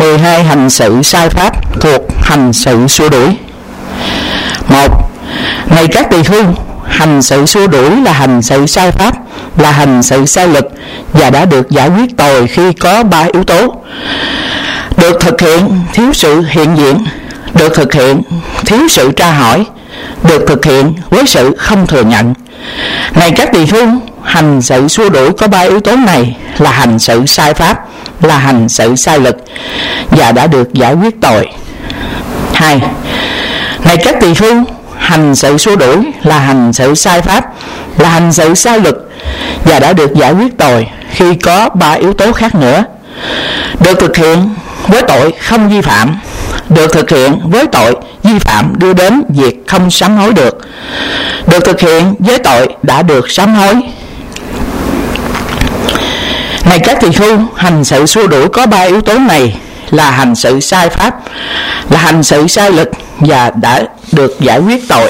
12 hành sự sai pháp thuộc hành sự xua đuổi. 1. Này các tỳ khưu, hành sự xua đuổi là hành sự sai pháp, là hành sự sai lực và đã được giải quyết tồi khi có 3 yếu tố: được thực hiện thiếu sự hiện diện, được thực hiện thiếu sự tra hỏi, được thực hiện với sự không thừa nhận. Này các tỳ khưu, hành sự xua đuổi có 3 yếu tố này là hành sự sai pháp, là hành sự sai lực và đã được giải quyết tồi. 2. Này các tỳ khưu, hành sự xua đuổi là hành sự sai pháp, là hành sự sai lực và đã được giải quyết tồi khi có 3 yếu tố khác nữa: được thực hiện với tội không vi phạm, được thực hiện với tội vi phạm đưa đến việc không sám hối được, được thực hiện với tội đã được sám hối. Này các tỳ khưu, hành sự xua đuổi có 3 yếu tố này là hành sự sai pháp, là hành sự sai lực và đã được giải quyết tội.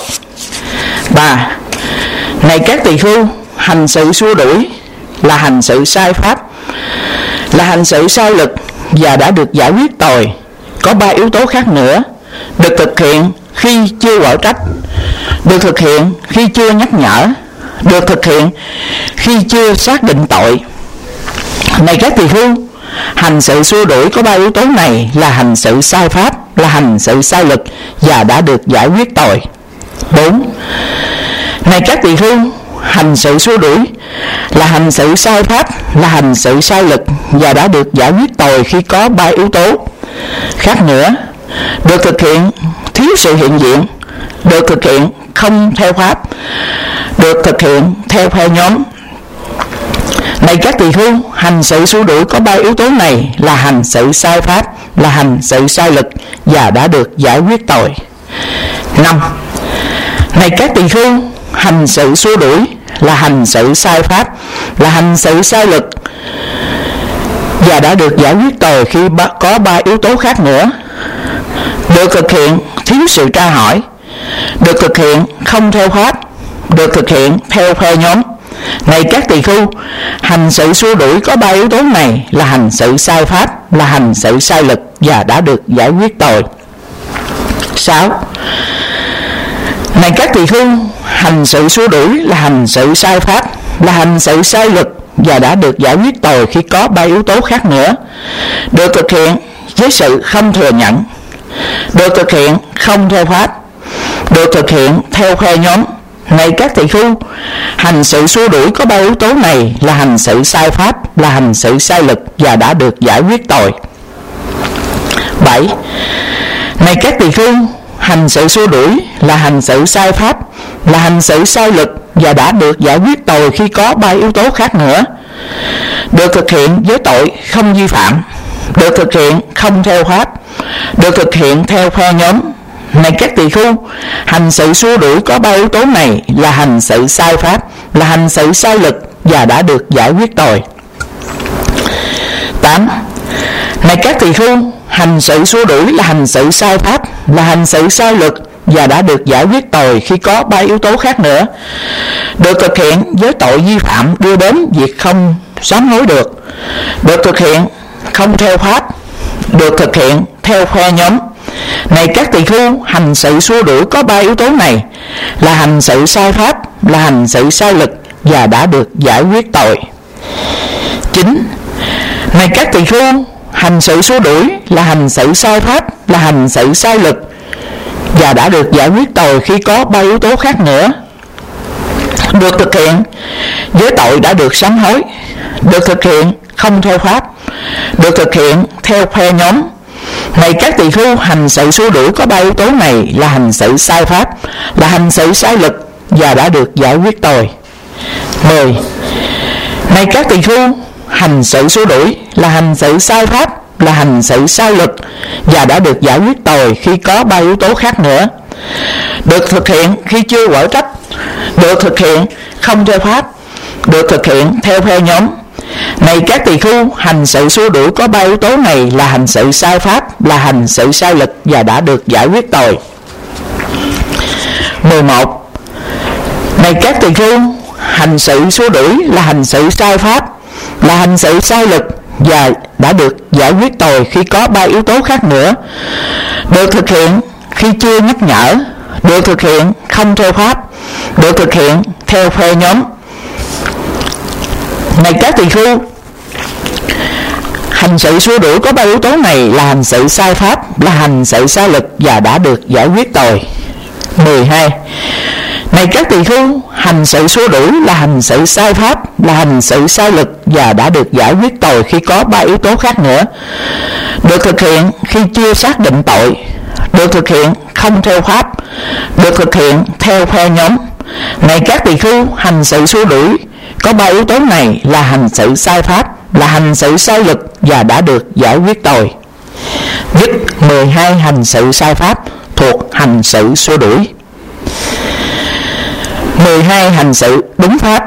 3. Này các tỳ khưu, hành sự xua đuổi là hành sự sai pháp, là hành sự sai lực và đã được giải quyết tồi có 3 yếu tố khác nữa: được thực hiện khi chưa quở trách, được thực hiện khi chưa nhắc nhở, được thực hiện khi chưa xác định tội. Này các tỳ khưu, hành sự xua đuổi có 3 yếu tố này là hành sự sai pháp, là hành sự sai lực và đã được giải quyết tồi. 4. Này các tỳ khưu, hành sự xua đuổi là hành sự sai pháp, là hành sự sai lực và đã được giải quyết tồi khi có 3 yếu tố khác nữa: được thực hiện thiếu sự hiện diện, được thực hiện không theo pháp, được thực hiện theo phe nhóm. Này các tỳ khưu, hành sự xua đuổi có 3 yếu tố này là hành sự sai pháp, là hành sự sai lực và đã được giải quyết tồi. 5. Này các tỳ khưu, hành sự xua đuổi là hành sự sai pháp, là hành sự sai lực và đã được giải quyết tồi khi có 3 yếu tố khác nữa: được thực hiện thiếu sự tra hỏi, được thực hiện không theo pháp, được thực hiện theo phe nhóm. Này các tỳ khưu, hành sự xua đuổi có 3 yếu tố này là hành sự sai pháp, là hành sự sai lực và đã được giải quyết tồi. 6. Này các tỳ khưu, hành sự xua đuổi là hành sự sai pháp, là hành sự sai lực và đã được giải quyết tồi khi có 3 yếu tố khác nữa: được thực hiện với sự không thừa nhận, được thực hiện không theo pháp, được thực hiện theo phe nhóm. Này các tỳ khưu, hành sự xua đuổi có 3 yếu tố này là hành sự sai pháp, là hành sự sai lực và đã được giải quyết tồi. 7. Này các tỳ khưu, hành sự xua đuổi là hành sự sai pháp, là hành sự sai lực và đã được giải quyết tồi khi có 3 yếu tố khác nữa: được thực hiện với tội không vi phạm, được thực hiện không theo pháp, được thực hiện theo phe nhóm. Này các tỳ khưu, hành sự xua đuổi có 3 yếu tố này là hành sự sai pháp, là hành sự sai lực và đã được giải quyết tồi. 8. Này các tỳ khưu, hành sự xua đuổi là hành sự sai pháp, là hành sự sai lực và đã được giải quyết tồi khi có 3 yếu tố khác nữa: được thực hiện với tội vi phạm đưa đến việc không sám hối được, được thực hiện không theo pháp, được thực hiện theo phe nhóm. Này các tỳ khưu, hành sự xua đuổi có 3 yếu tố này là hành sự sai pháp, là hành sự sai lực và đã được giải quyết tồi. 9. Này các tỳ khưu, hành sự xua đuổi là hành sự sai pháp, là hành sự sai lực và đã được giải quyết tồi khi có 3 yếu tố khác nữa: được thực hiện với tội đã được sám hối, được thực hiện không theo pháp, được thực hiện theo phe nhóm. Này các tỳ khưu, hành sự xua đuổi có 3 yếu tố này là hành sự sai pháp, là hành sự sai lực và đã được giải quyết tồi. 10. Này các tỳ khưu, hành sự xua đuổi là hành sự sai pháp, là hành sự sai lực và đã được giải quyết tồi khi có 3 yếu tố khác nữa: được thực hiện khi chưa quở trách, được thực hiện không theo pháp, được thực hiện theo phe nhóm. Này các tỳ khưu, hành sự xua đuổi có 3 yếu tố này là hành sự sai pháp, là hành sự sai lực và đã được giải quyết tồi. 11. Này các tỳ khưu, hành sự xua đuổi là hành sự sai pháp, là hành sự sai lực và đã được giải quyết tồi khi có 3 yếu tố khác nữa: được thực hiện khi chưa nhắc nhở, được thực hiện không theo pháp, được thực hiện theo phe nhóm. Này các tỳ khưu, hành sự xua đuổi có 3 yếu tố này là hành sự sai pháp, là hành sự sai lực và đã được giải quyết tồi. 12. Này các tỳ khưu, hành sự xua đuổi là hành sự sai pháp, là hành sự sai lực và đã được giải quyết tồi khi có 3 yếu tố khác nữa: được thực hiện khi chưa xác định tội, được thực hiện không theo pháp, được thực hiện theo phe nhóm. Này các tỳ khưu, hành sự xua đuổi có 3 yếu tố này là hành sự sai pháp, là hành sự sai lực và đã được giải quyết tồi. Dứt 12 hành sự sai pháp thuộc hành sự xua đuổi. 12 hành sự đúng pháp.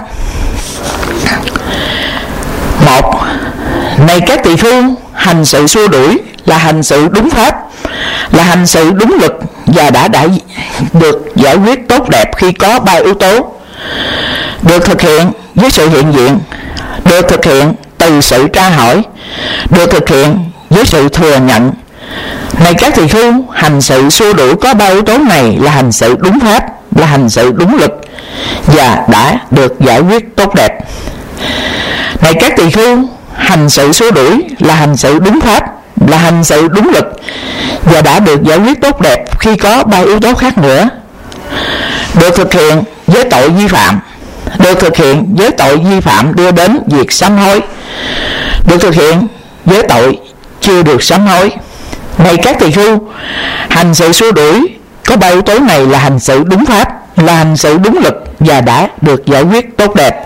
1. Này các tỳ khưu, hành sự xua đuổi là hành sự đúng pháp, là hành sự đúng lực và đã được giải quyết tốt đẹp khi có 3 yếu tố: được thực hiện với sự hiện diện, được thực hiện từ sự tra hỏi, được thực hiện với sự thừa nhận. Này các tỳ khưu, hành sự xua đuổi có 3 yếu tố này là hành sự đúng pháp, là hành sự đúng lực và đã được giải quyết tốt đẹp. Này các tỳ khưu, hành sự xua đuổi là hành sự đúng pháp, là hành sự đúng lực và đã được giải quyết tốt đẹp khi có 3 yếu tố khác nữa: được thực hiện với tội vi phạm, được thực hiện với tội vi phạm đưa đến việc sám hối, được thực hiện với tội chưa được sám hối. Này các tỳ khưu, hành sự xua đuổi có 3 yếu tố này là hành sự đúng pháp, là hành sự đúng lực và đã được giải quyết tốt đẹp.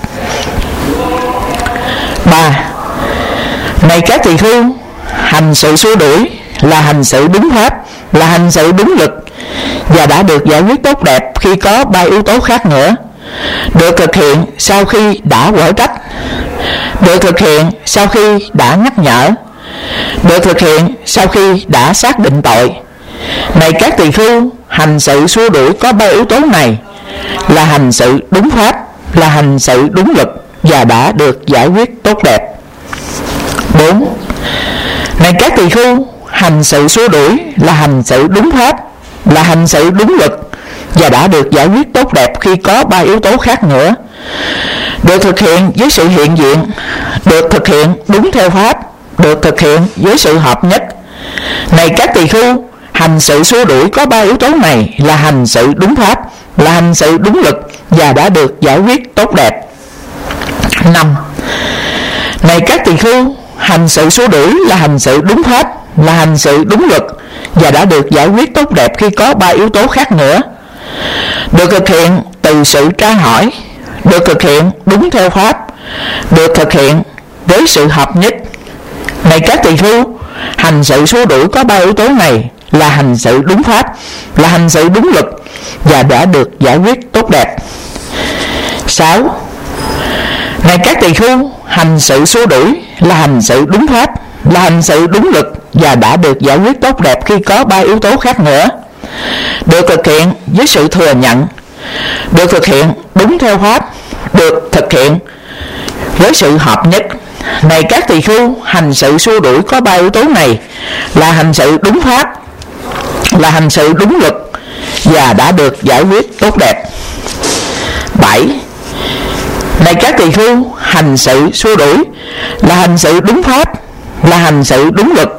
3. Này các tỳ khưu, hành sự xua đuổi là hành sự đúng pháp, là hành sự đúng lực và đã được giải quyết tốt đẹp khi có 3 yếu tố khác nữa: được thực hiện sau khi đã quở trách, được thực hiện sau khi đã nhắc nhở, được thực hiện sau khi đã xác định tội. Này các tỳ khưu, hành sự xua đuổi có 3 yếu tố này là hành sự đúng pháp, là hành sự đúng lực và đã được giải quyết tốt đẹp. 4. Này các tỳ khưu, hành sự xua đuổi là hành sự đúng pháp, là hành sự đúng lực và đã được giải quyết tốt đẹp khi có 3 yếu tố khác nữa: được thực hiện với sự hiện diện, được thực hiện đúng theo pháp, được thực hiện với sự hợp nhất. Này các tỳ khưu, hành sự xua đuổi có 3 yếu tố này là hành sự đúng pháp, là hành sự đúng lực và đã được giải quyết tốt đẹp. 5. Này các tỳ khưu, hành sự xua đuổi là hành sự đúng pháp, là hành sự đúng lực và đã được giải quyết tốt đẹp khi có 3 yếu tố khác nữa: được thực hiện từ sự tra hỏi, được thực hiện đúng theo pháp, được thực hiện với sự hợp nhất. Này các tỳ khưu, hành sự xua đuổi có 3 yếu tố này là hành sự đúng pháp, là hành sự đúng lực và đã được giải quyết tốt đẹp. 6. Này các tỳ khưu, hành sự xua đuổi là hành sự đúng pháp, là hành sự đúng lực và đã được giải quyết tốt đẹp khi có 3 yếu tố khác nữa: được thực hiện với sự thừa nhận, được thực hiện đúng theo pháp, được thực hiện với sự hợp nhất. Này các tỳ khưu, hành sự xua đuổi có 3 yếu tố này là hành sự đúng pháp, là hành sự đúng lực và đã được giải quyết tốt đẹp. 7. Này các tỳ khưu, hành sự xua đuổi là hành sự đúng pháp, là hành sự đúng lực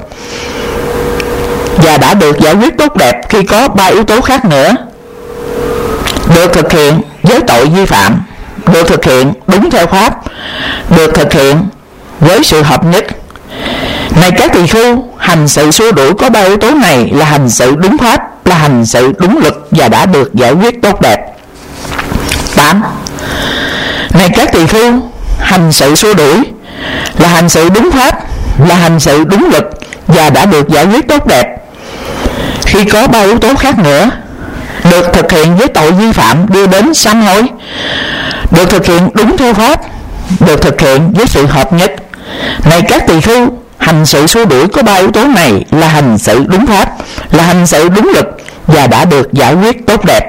và đã được giải quyết tốt đẹp khi có 3 yếu tố khác nữa: được thực hiện với tội vi phạm, được thực hiện đúng theo pháp, được thực hiện với sự hợp nhất. Này các tỳ khưu, hành sự xua đuổi có 3 yếu tố này là hành sự đúng pháp, là hành sự đúng lực và đã được giải quyết tốt đẹp. 8. Này các tỳ khưu, hành sự xua đuổi là hành sự đúng pháp, là hành sự đúng lực và đã được giải quyết tốt đẹp khi có 3 yếu tố khác nữa: được thực hiện với tội vi phạm đưa đến sám hối, được thực hiện đúng theo pháp, được thực hiện với sự hợp nhất. Này các tỳ khưu, hành sự xua đuổi có 3 yếu tố này là hành sự đúng pháp, là hành sự đúng lực và đã được giải quyết tốt đẹp.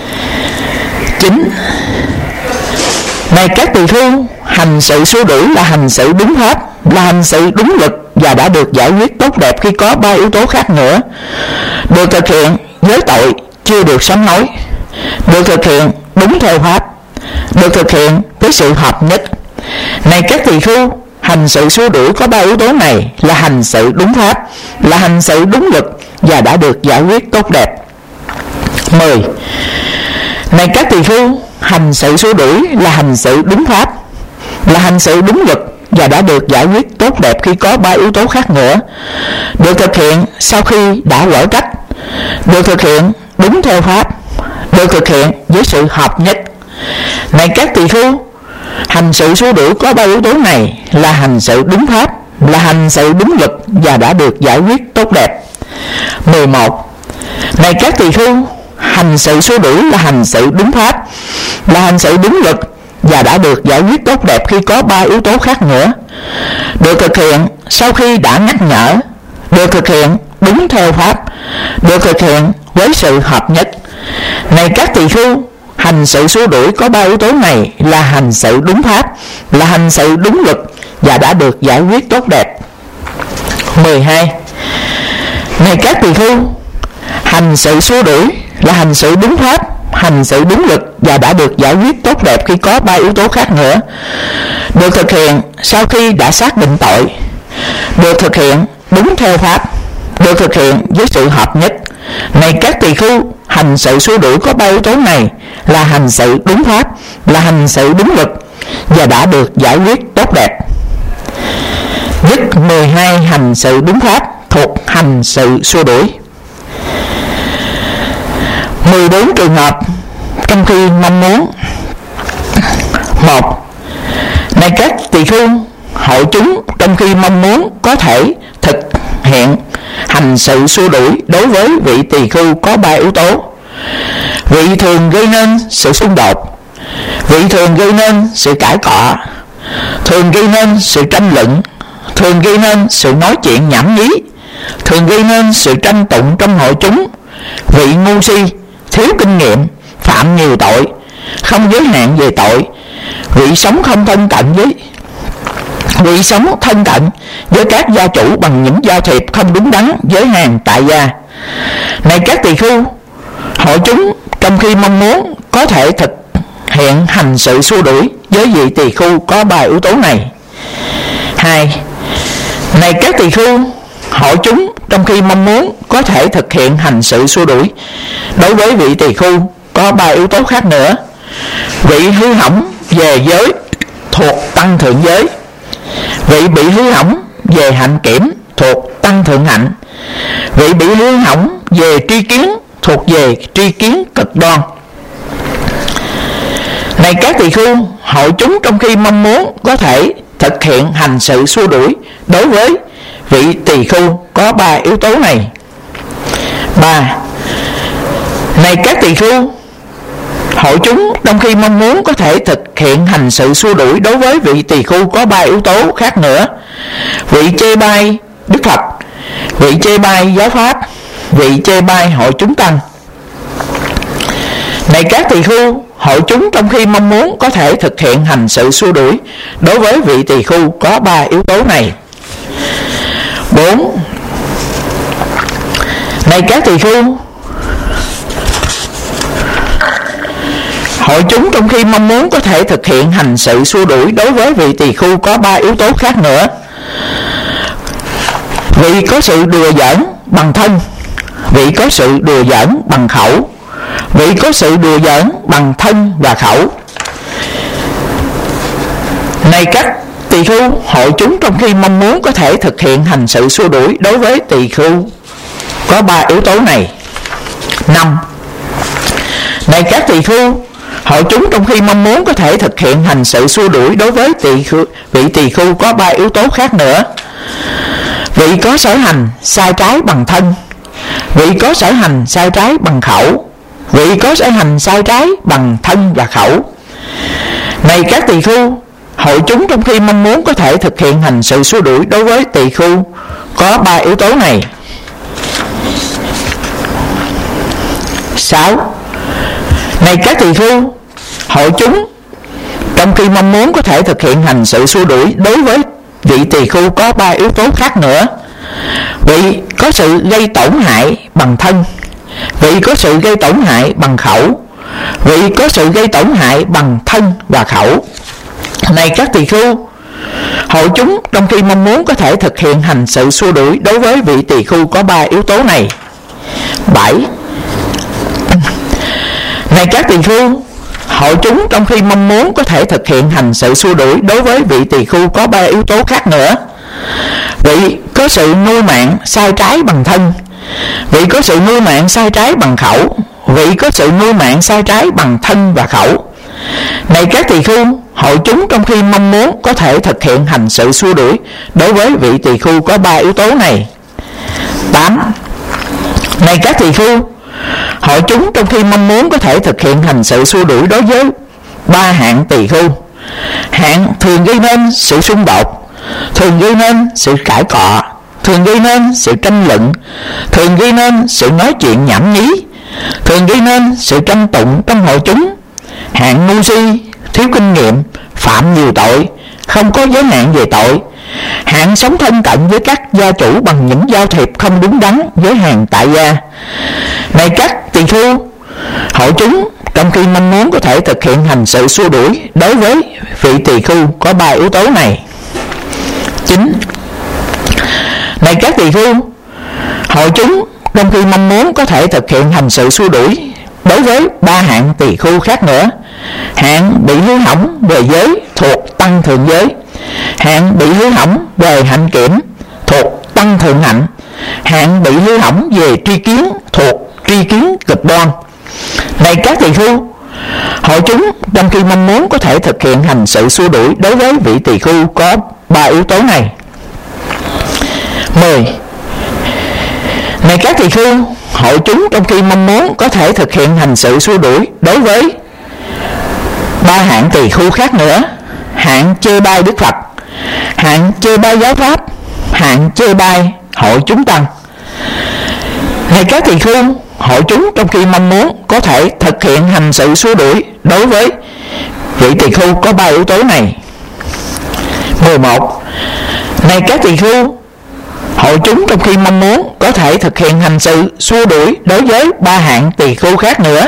9. Này các tỳ khưu, hành sự xua đuổi là hành sự đúng pháp, là hành sự đúng lực và đã được giải quyết tốt đẹp khi có 3 yếu tố khác nữa. Được thực hiện với tội chưa được sám hối, được thực hiện đúng theo pháp, được thực hiện với sự hợp nhất. Này các tỳ khưu, hành sự xua đuổi có 3 yếu tố này là hành sự đúng pháp, là hành sự đúng lực và đã được giải quyết tốt đẹp. 10. Này các tỳ khưu, hành sự xua đuổi là hành sự đúng pháp, là hành sự đúng lực và đã được giải quyết tốt đẹp khi có 3 yếu tố khác nữa. Được thực hiện sau khi đã quở trách, được thực hiện đúng theo pháp, được thực hiện với sự hợp nhất. Này các tỳ khưu, hành sự xua đuổi có 3 yếu tố này là hành sự đúng pháp, là hành sự đúng lực và đã được giải quyết tốt đẹp. 11. Này các tỳ khưu, hành sự xua đuổi là hành sự đúng pháp, là hành sự đúng lực và đã được giải quyết tốt đẹp khi có 3 yếu tố khác nữa. Được thực hiện sau khi đã nhắc nhở, được thực hiện đúng theo pháp, được thực hiện với sự hợp nhất. Này các tỳ khưu, hành sự xua đuổi có 3 yếu tố này là hành sự đúng pháp, là hành sự đúng lực và đã được giải quyết tốt đẹp. 12. Này các tỳ khưu, hành sự xua đuổi là hành sự đúng pháp, hành sự đúng lực và đã được giải quyết tốt đẹp khi có 3 yếu tố khác nữa. Được thực hiện sau khi đã xác định tội, được thực hiện đúng theo pháp, được thực hiện với sự hợp nhất. Này các tỳ khưu, hành sự xua đuổi có 3 yếu tố này là hành sự đúng pháp, là hành sự đúng lực và đã được giải quyết tốt đẹp. Dứt 12 hành sự đúng pháp thuộc hành sự xua đuổi. 14 trường hợp trong khi mong muốn. 1. Này các tỳ khưu, hội chúng trong khi mong muốn có thể thực hiện hành sự xua đuổi đối với vị tỳ khưu có 3 yếu tố. Vị thường gây nên sự xung đột, vị thường gây nên sự cãi cọ, thường gây nên sự tranh luận, thường gây nên sự nói chuyện nhảm nhí, thường gây nên sự tranh tụng trong hội chúng. Vị ngu si, thiếu kinh nghiệm, phạm nhiều tội, không giới hạn về tội. Vị sống không thân cận với vị sống thân cận với các gia chủ bằng những giao thiệp không đúng đắn với hàng tại gia. Này các tỳ khưu, hội chúng trong khi mong muốn có thể thực hiện hành sự xua đuổi với vị tỳ khưu có 3 yếu tố này. 2. Này các tỳ khưu, hội chúng trong khi mong muốn có thể thực hiện hành sự xua đuổi đối với vị tỳ khưu có 3 yếu tố khác nữa. Vị hư hỏng về giới thuộc tăng thượng giới, vị bị hư hỏng về hạnh kiểm thuộc tăng thượng hạnh, vị bị hư hỏng về tri kiến thuộc về tri kiến cực đoan. Này các tỳ khưu, hội chúng trong khi mong muốn có thể thực hiện hành sự xua đuổi đối với vị tỳ khưu có 3 yếu tố này. 3. Này các tỳ khưu, hội chúng trong khi mong muốn có thể thực hiện hành sự xua đuổi đối với vị tỳ khưu có 3 yếu tố khác nữa. Vị chê bai Đức Phật, vị chê bai giáo pháp, vị chê bai hội chúng tăng. Này các tỳ khưu, hội chúng trong khi mong muốn có thể thực hiện hành sự xua đuổi đối với vị tỳ khưu có 3 yếu tố này. 4. Này các tỳ khưu, hội chúng trong khi mong muốn có thể thực hiện hành sự xua đuổi đối với vị tỳ khưu có 3 yếu tố khác nữa. Vị có sự đùa giỡn bằng thân, vị có sự đùa giỡn bằng khẩu, vị có sự đùa giỡn bằng thân và khẩu. Này các tỳ khưu, hội chúng trong khi mong muốn có thể thực hiện hành sự xua đuổi đối với tỳ khưu có 3 yếu tố này. 5. Này các tỳ khưu, hội chúng trong khi mong muốn có thể thực hiện hành sự xua đuổi đối với vị tỳ khưu có 3 yếu tố khác nữa. Vị có sở hành sai trái bằng thân, vị có sở hành sai trái bằng khẩu, vị có sở hành sai trái bằng thân và khẩu. Này các tỳ khưu, hội chúng trong khi mong muốn có thể thực hiện hành sự xua đuổi đối với tỳ khưu có 3 yếu tố này. 6. Này các tỳ khưu, hội chúng trong khi mong muốn có thể thực hiện hành sự xua đuổi đối với vị tỳ khưu có 3 yếu tố khác nữa. Vị có sự gây tổn hại bằng thân, vị có sự gây tổn hại bằng khẩu, vị có sự gây tổn hại bằng thân và khẩu. Này các tỳ khưu, hội chúng trong khi mong muốn có thể thực hiện hành sự xua đuổi đối với vị tỳ khưu có 3 yếu tố này. 7. Này các tỳ khưu, hội chúng trong khi mong muốn có thể thực hiện hành sự xua đuổi đối với vị tỳ khưu có 3 yếu tố khác nữa. Vị có sự nuôi mạng sai trái bằng thân, vị có sự nuôi mạng sai trái bằng khẩu, vị có sự nuôi mạng sai trái bằng thân và khẩu. Này các tỳ khưu, hội chúng trong khi mong muốn có thể thực hiện hành sự xua đuổi đối với vị tỳ khưu có 3 yếu tố này. 8. Này các tỳ khưu, hội chúng trong khi mong muốn có thể thực hiện hành sự xua đuổi đối với 3 hạng tỳ khưu. Hạng thường gây nên sự xung đột, thường gây nên sự cãi cọ, thường gây nên sự tranh luận, thường gây nên sự nói chuyện nhảm nhí, thường gây nên sự tranh tụng trong hội chúng. Hạng ngu si, thiếu kinh nghiệm, phạm nhiều tội, không có giới hạn về tội. Hạng sống thân cận với các gia chủ bằng những giao thiệp không đúng đắn với hàng tại gia. Này các tỳ khưu, hội chúng trong khi mong muốn có thể thực hiện hành sự xua đuổi đối với vị tỳ khưu có 3 yếu tố này. 9. Này các tỳ khưu, hội chúng trong khi mong muốn có thể thực hiện hành sự xua đuổi đối với 3 hạng tỳ khưu khác nữa. Hạng bị hư hỏng về giới thuộc tăng thượng giới, hạng bị hư hỏng về hạnh kiểm thuộc tăng thượng hạnh, hạng bị hư hỏng về tri kiến thuộc tri kiến cực đoan. Này các tỳ khưu, hội chúng trong khi mong muốn có thể thực hiện hành sự xua đuổi đối với vị tỳ khưu có 3 yếu tố này. 10. Này các tỳ khưu, hội chúng trong khi mong muốn có thể thực hiện hành sự xua đuổi đối với 3 hạng tỳ khưu khác nữa. Hạng chê bai Đức Phật, hạng chê bai giáo pháp, hạng chê bai hội chúng tăng. Này các tỳ khưu, hội chúng trong khi mong muốn có thể thực hiện hành sự xua đuổi đối với vị tỳ khưu có 3 yếu tố này. 11. Này các tỳ khưu, hội chúng trong khi mong muốn có thể thực hiện hành sự xua đuổi đối với 3 hạng tỳ khưu khác nữa.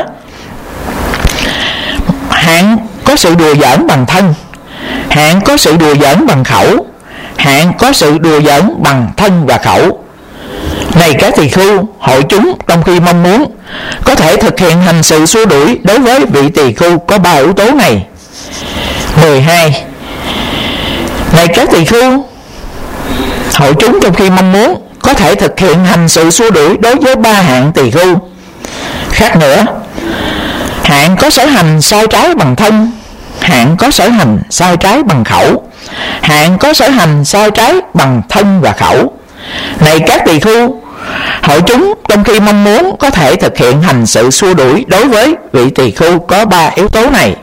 Hạng có sự đùa giỡn bằng thân, hạng có sự đùa giỡn bằng khẩu, hạng có sự đùa giỡn bằng thân và khẩu. Này các tỳ khưu, hội chúng trong khi mong muốn có thể thực hiện hành sự xua đuổi đối với vị tỳ khưu có 3 yếu tố này. 12. Này các tỳ khưu, hội chúng trong khi mong muốn có thể thực hiện hành sự xua đuổi đối với 3 hạng tỳ khưu khác nữa. Hạng có sở hành sai trái bằng thân, hạng có sở hành sai trái bằng khẩu, hạng có sở hành sai trái bằng thân và khẩu. Này các tỳ khưu, hội chúng trong khi mong muốn có thể thực hiện hành sự xua đuổi đối với vị tỳ khưu có 3 yếu tố này.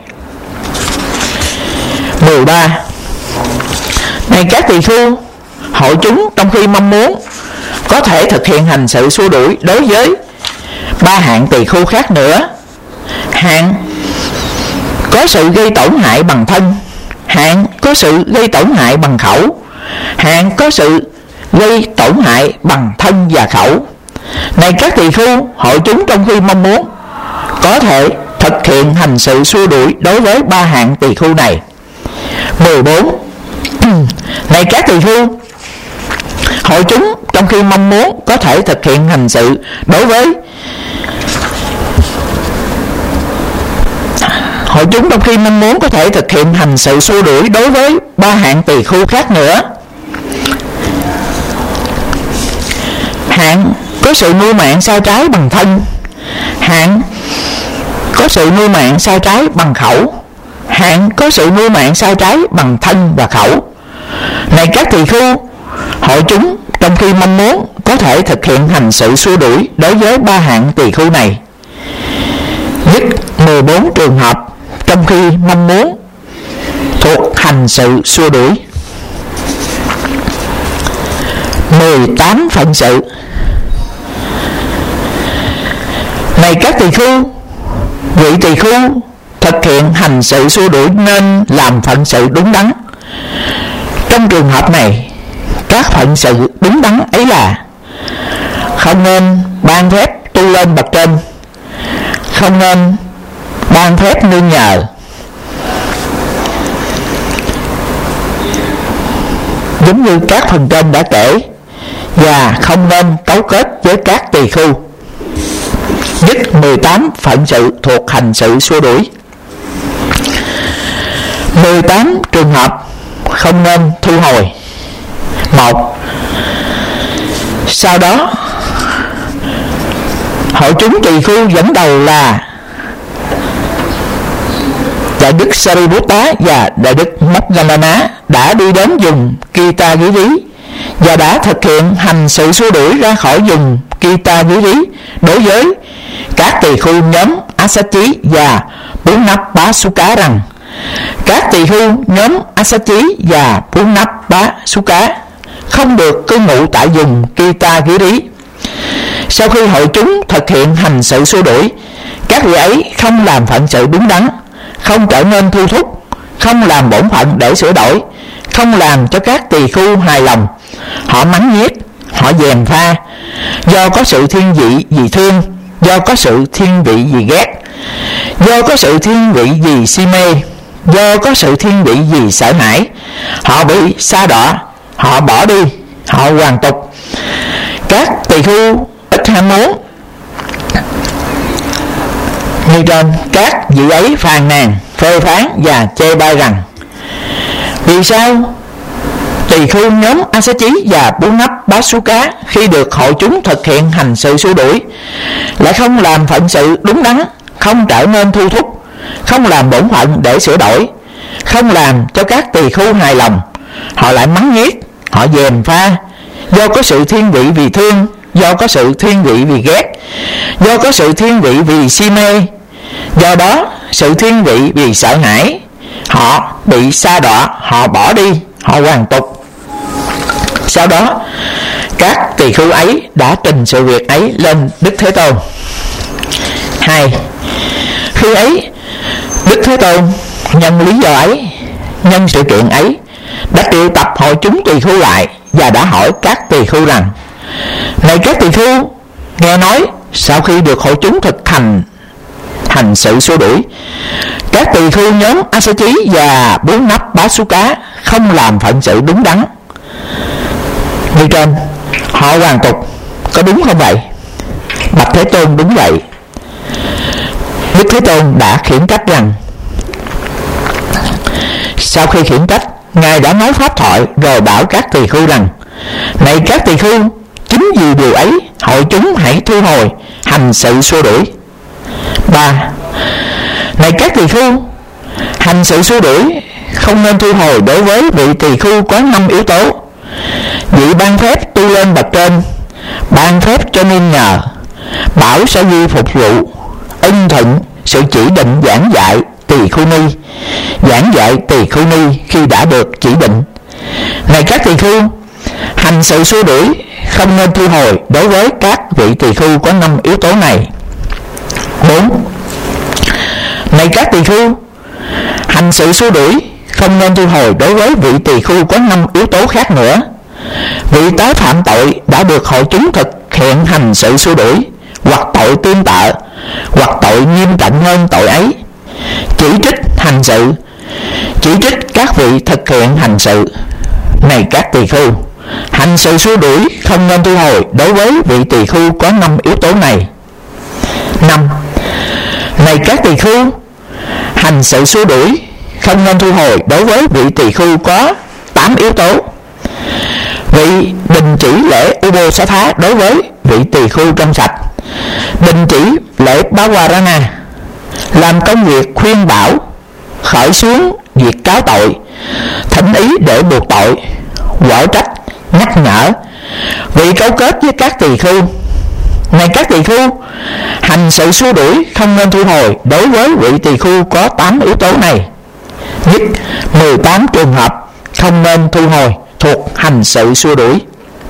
13. Này các tỳ khưu, hội chúng trong khi mong muốn có thể thực hiện hành sự xua đuổi đối với 3 hạng tỳ khưu khác nữa. Hạng có sự gây tổn hại bằng thân, hạng có sự gây tổn hại bằng khẩu, hạng có sự gây tổn hại bằng thân và khẩu. Này các tỳ khưu, hội chúng trong khi mong muốn có thể thực hiện hành sự xua đuổi đối với 3 hạng tỳ khưu này. 14. Này các tỳ khưu, hội chúng trong khi mong muốn có thể thực hiện hành sự đối với hội chúng trong khi mong muốn có thể thực hiện hành sự xua đuổi đối với 3 hạng tỳ khưu khác nữa. Hạng có sự nuôi mạng sai trái bằng thân, hạng có sự nuôi mạng sai trái bằng khẩu, hạng có sự nuôi mạng sai trái bằng thân và khẩu. Này các tỳ khưu, hội chúng trong khi mong muốn có thể thực hiện hành sự xua đuổi đối với 3 hạng tỳ khưu này. Dứt 14 trường hợp trong khi mong muốn thuộc hành sự xua đuổi. 18 phận sự. Này các tỳ khưu, vị tỳ khưu thực hiện hành sự xua đuổi nên làm phận sự đúng đắn. trong trường hợp này, các phận sự đúng đắn ấy là không nên ban phép tu lên bậc trên, không nên ban phép nương nhờ, giống như các phần trên đã kể, và không nên cấu kết với các tỳ khưu. Dứt 18 phận sự thuộc hành sự xua đuổi. 18 trường hợp không nên thu hồi. 1. Sau đó hội chúng tỳ khưu dẫn đầu là Đại đức Sariputta và Đại đức Moggallana đã đi đến vùng Kitagiri và đã thực hiện hành sự xua đuổi ra khỏi vùng Kitagiri đối với các tỳ khưu nhóm Assachi và Punnapasuka rằng các tỳ khưu nhóm Assachi và Punnapasuka không được cư ngụ tại vùng Kitagiri. Sau khi hội chúng thực hiện hành sự xua đuổi, các vị ấy không làm phận sự đúng đắn, không trở nên thu thúc, không làm bổn phận để sửa đổi, không làm cho các tỳ khưu hài lòng. Họ mắng nhiếc, họ gièm pha, do có sự thiên vị vì thương, do có sự thiên vị vì ghét, do có sự thiên vị vì si mê, do có sự thiên vị vì sợ hãi. Họ bị sa đọa, họ bỏ đi, họ hoàn tục. Các tỳ khưu ít ham muốn như trên, các vị ấy phàn nàn, phê phán và chê bai rằng vì sao tỳ khưu nhóm Assachi và Punnapasuka khi được hội chúng thực hiện hành sự xua đuổi lại không làm phận sự đúng đắn, không trở nên thu thúc, không làm bổn phận để sửa đổi, không làm cho các tỳ khưu hài lòng. Họ lại mắng nhiếc, họ gièm pha, do có sự thiên vị vì thương, do có sự thiên vị vì ghét, do có sự thiên vị vì si mê, do đó sự thiên vị vì sợ hãi. Họ bị sa đọa, họ bỏ đi, họ hoàn tục. Sau đó các tỳ khưu ấy đã trình sự việc ấy lên Đức Thế Tôn. 2. Khi ấy Đức Thế Tôn nhân lý do ấy, nhân sự kiện ấy, đã triệu tập hội chúng tỳ khưu lại và đã hỏi các tỳ khưu rằng: này các tỳ khưu, nghe nói sau khi được hội chúng thực hành sự xua đuổi, các tỳ khưu nhóm Assachi và Punnapasuka không làm phận sự đúng đắn như trên, họ hoàn tục, có đúng không vậy? Bạch Thế Tôn, đúng vậy. Đức Thế Tôn đã khiển trách rằng, sau khi khiển trách, Ngài đã nói pháp thoại rồi bảo các tỳ khưu rằng: này các tỳ khưu, chính vì điều ấy hội chúng hãy thu hồi hành sự xua đuổi. 3. Này các tỳ khưu, hành sự xua đuổi không nên thu hồi đối với vị tỳ khưu có 5 yếu tố: vị ban phép tu lên bậc trên, ban phép cho nương nhờ, bảo sở vi phục vụ, ưng thuận sự chỉ định giảng dạy tỳ khưu ni, giảng dạy tỳ khưu ni khi đã được chỉ định. Này các tỳ khưu, hành sự xua đuổi không nên thu hồi đối với các vị tỳ khưu có 5 yếu tố này. 4. Này các tỳ khưu, hành sự xua đuổi không nên thu hồi đối với vị tỳ khưu có 5 yếu tố khác nữa: vị tái phạm tội đã được hội chúng thực hiện hành sự xua đuổi, hoặc tội tương tự, hoặc tội nghiêm trọng hơn tội ấy, chỉ trích hành sự, chỉ trích các vị thực hiện hành sự. Này các tỳ khưu, hành sự xua đuổi không nên thu hồi đối với vị tỳ khưu có 5 yếu tố này. 5. Này các tỳ khưu, hành sự xua đuổi không nên thu hồi đối với vị tỳ khưu có 8 yếu tố: vị đình chỉ lễ Ubosatha đối với vị tỳ khưu trong sạch, đình chỉ lễ Bawarana, làm công việc khuyên bảo, khởi xướng việc cáo tội, thỉnh ý để buộc tội, quở trách, nhắc nhở, vị cấu kết với các tỳ khưu. Này các tỳ khưu, hành sự xua đuổi không nên thu hồi đối với vị tỳ khưu có 8 yếu tố này. Dứt 18 trường hợp không nên thu hồi thuộc hành sự xua đuổi.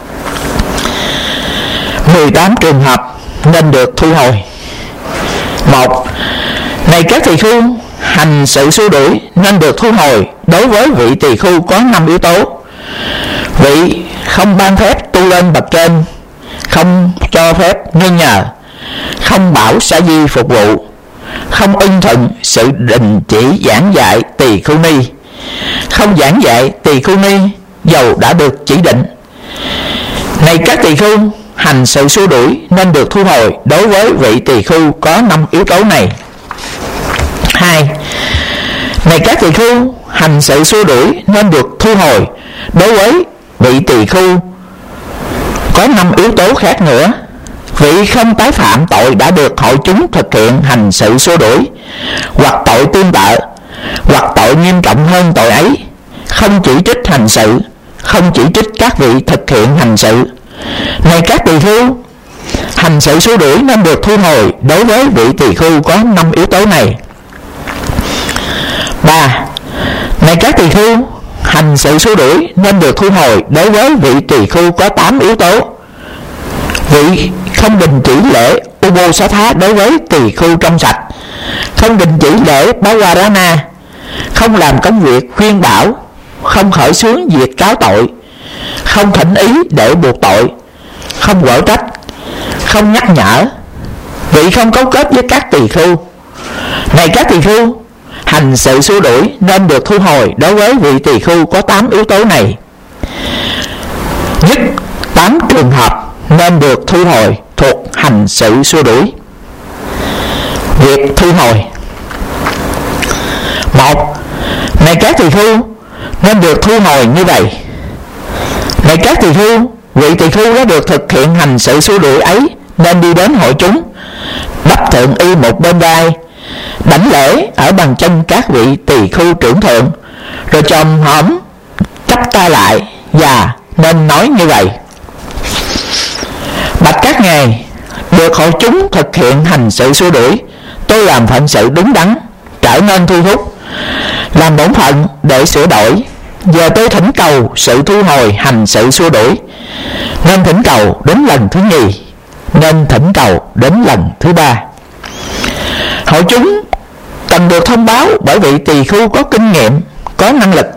18 trường hợp nên được thu hồi. 1. Này các tỳ khưu, hành sự xua đuổi nên được thu hồi đối với vị tỳ khưu có 5 yếu tố: Vị không ban phép tu lên bậc trên, không cho phép nương nhờ, không bảo sa di phục vụ, không ưng thuận sự đình chỉ giảng dạy tỳ khưu ni, không giảng dạy tỳ khưu ni dầu đã được chỉ định. Này các tỳ khưu, hành sự xua đuổi nên được thu hồi đối với vị tỳ khưu có 5 yếu tố này. 2. Này các tỳ khưu, hành sự xua đuổi nên được thu hồi đối với vị tỳ khưu có 5 yếu tố khác nữa. Vị không tái phạm tội đã được hội chúng thực hiện hành sự xua đuổi, hoặc tội tương tự, hoặc tội nghiêm trọng hơn tội ấy, không chỉ trích hành sự, không chỉ trích các vị thực hiện hành sự. Này các tỳ khưu, hành sự xua đuổi nên được thu hồi đối với vị tỳ khưu có 5 yếu tố này. 3. Này các tỳ khưu, hành sự xua đuổi nên được thu hồi đối với vị tỳ khưu có 8 yếu tố. Vị không đình chỉ lễ Ubo Xá Thá đối với tỳ khưu trong sạch, không đình chỉ lễ Bawarana, không làm công việc khuyên bảo, không khởi xướng việc cáo tội, không thỉnh ý để buộc tội, không quở trách, không nhắc nhở. Vị không cấu kết với các tỳ khưu. Này các tỳ khưu, hành sự xua đuổi nên được thu hồi đối với vị tỳ khưu có 8 yếu tố này. Nhất 8 trường hợp nên được thu hồi thuộc hành sự xua đuổi. Việc thu hồi: 1. Này các tỳ khưu, nên được thu hồi như vậy. Này các tỳ khưu, vị tỳ khưu đã được thực hiện hành sự xua đuổi ấy nên đi đến hội chúng, đắp thượng y một bên vai, đảnh lễ ở bàn chân các vị tỳ khưu trưởng thượng, rồi chồm hổm chắp tay lại và nên nói như vậy: Bạch các ngài, được hội chúng thực hiện hành sự xua đuổi, tôi làm phận sự đúng đắn, trở nên thu hút, làm bổn phận để sửa đổi. Giờ tôi thỉnh cầu sự thu hồi hành sự xua đuổi, nên thỉnh cầu đến lần thứ nhì, nên thỉnh cầu đến lần thứ 3. Hội chúng cần được thông báo bởi vị tỳ khưu có kinh nghiệm, có năng lực: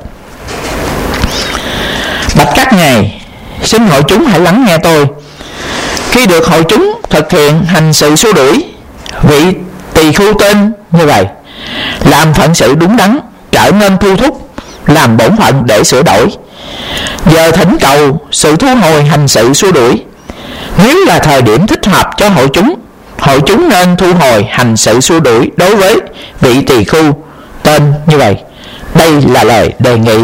Bạch các ngài, xin hội chúng hãy lắng nghe tôi. Khi được hội chúng thực hiện hành sự xua đuổi, vị tỳ khưu tên như vậy, làm phận sự đúng đắn, trở nên thu thúc, làm bổn phận để sửa đổi. Giờ thỉnh cầu sự thu hồi hành sự xua đuổi. Nếu là thời điểm thích hợp cho hội chúng nên thu hồi hành sự xua đuổi đối với vị tỳ khưu tên như vậy. Đây là lời đề nghị.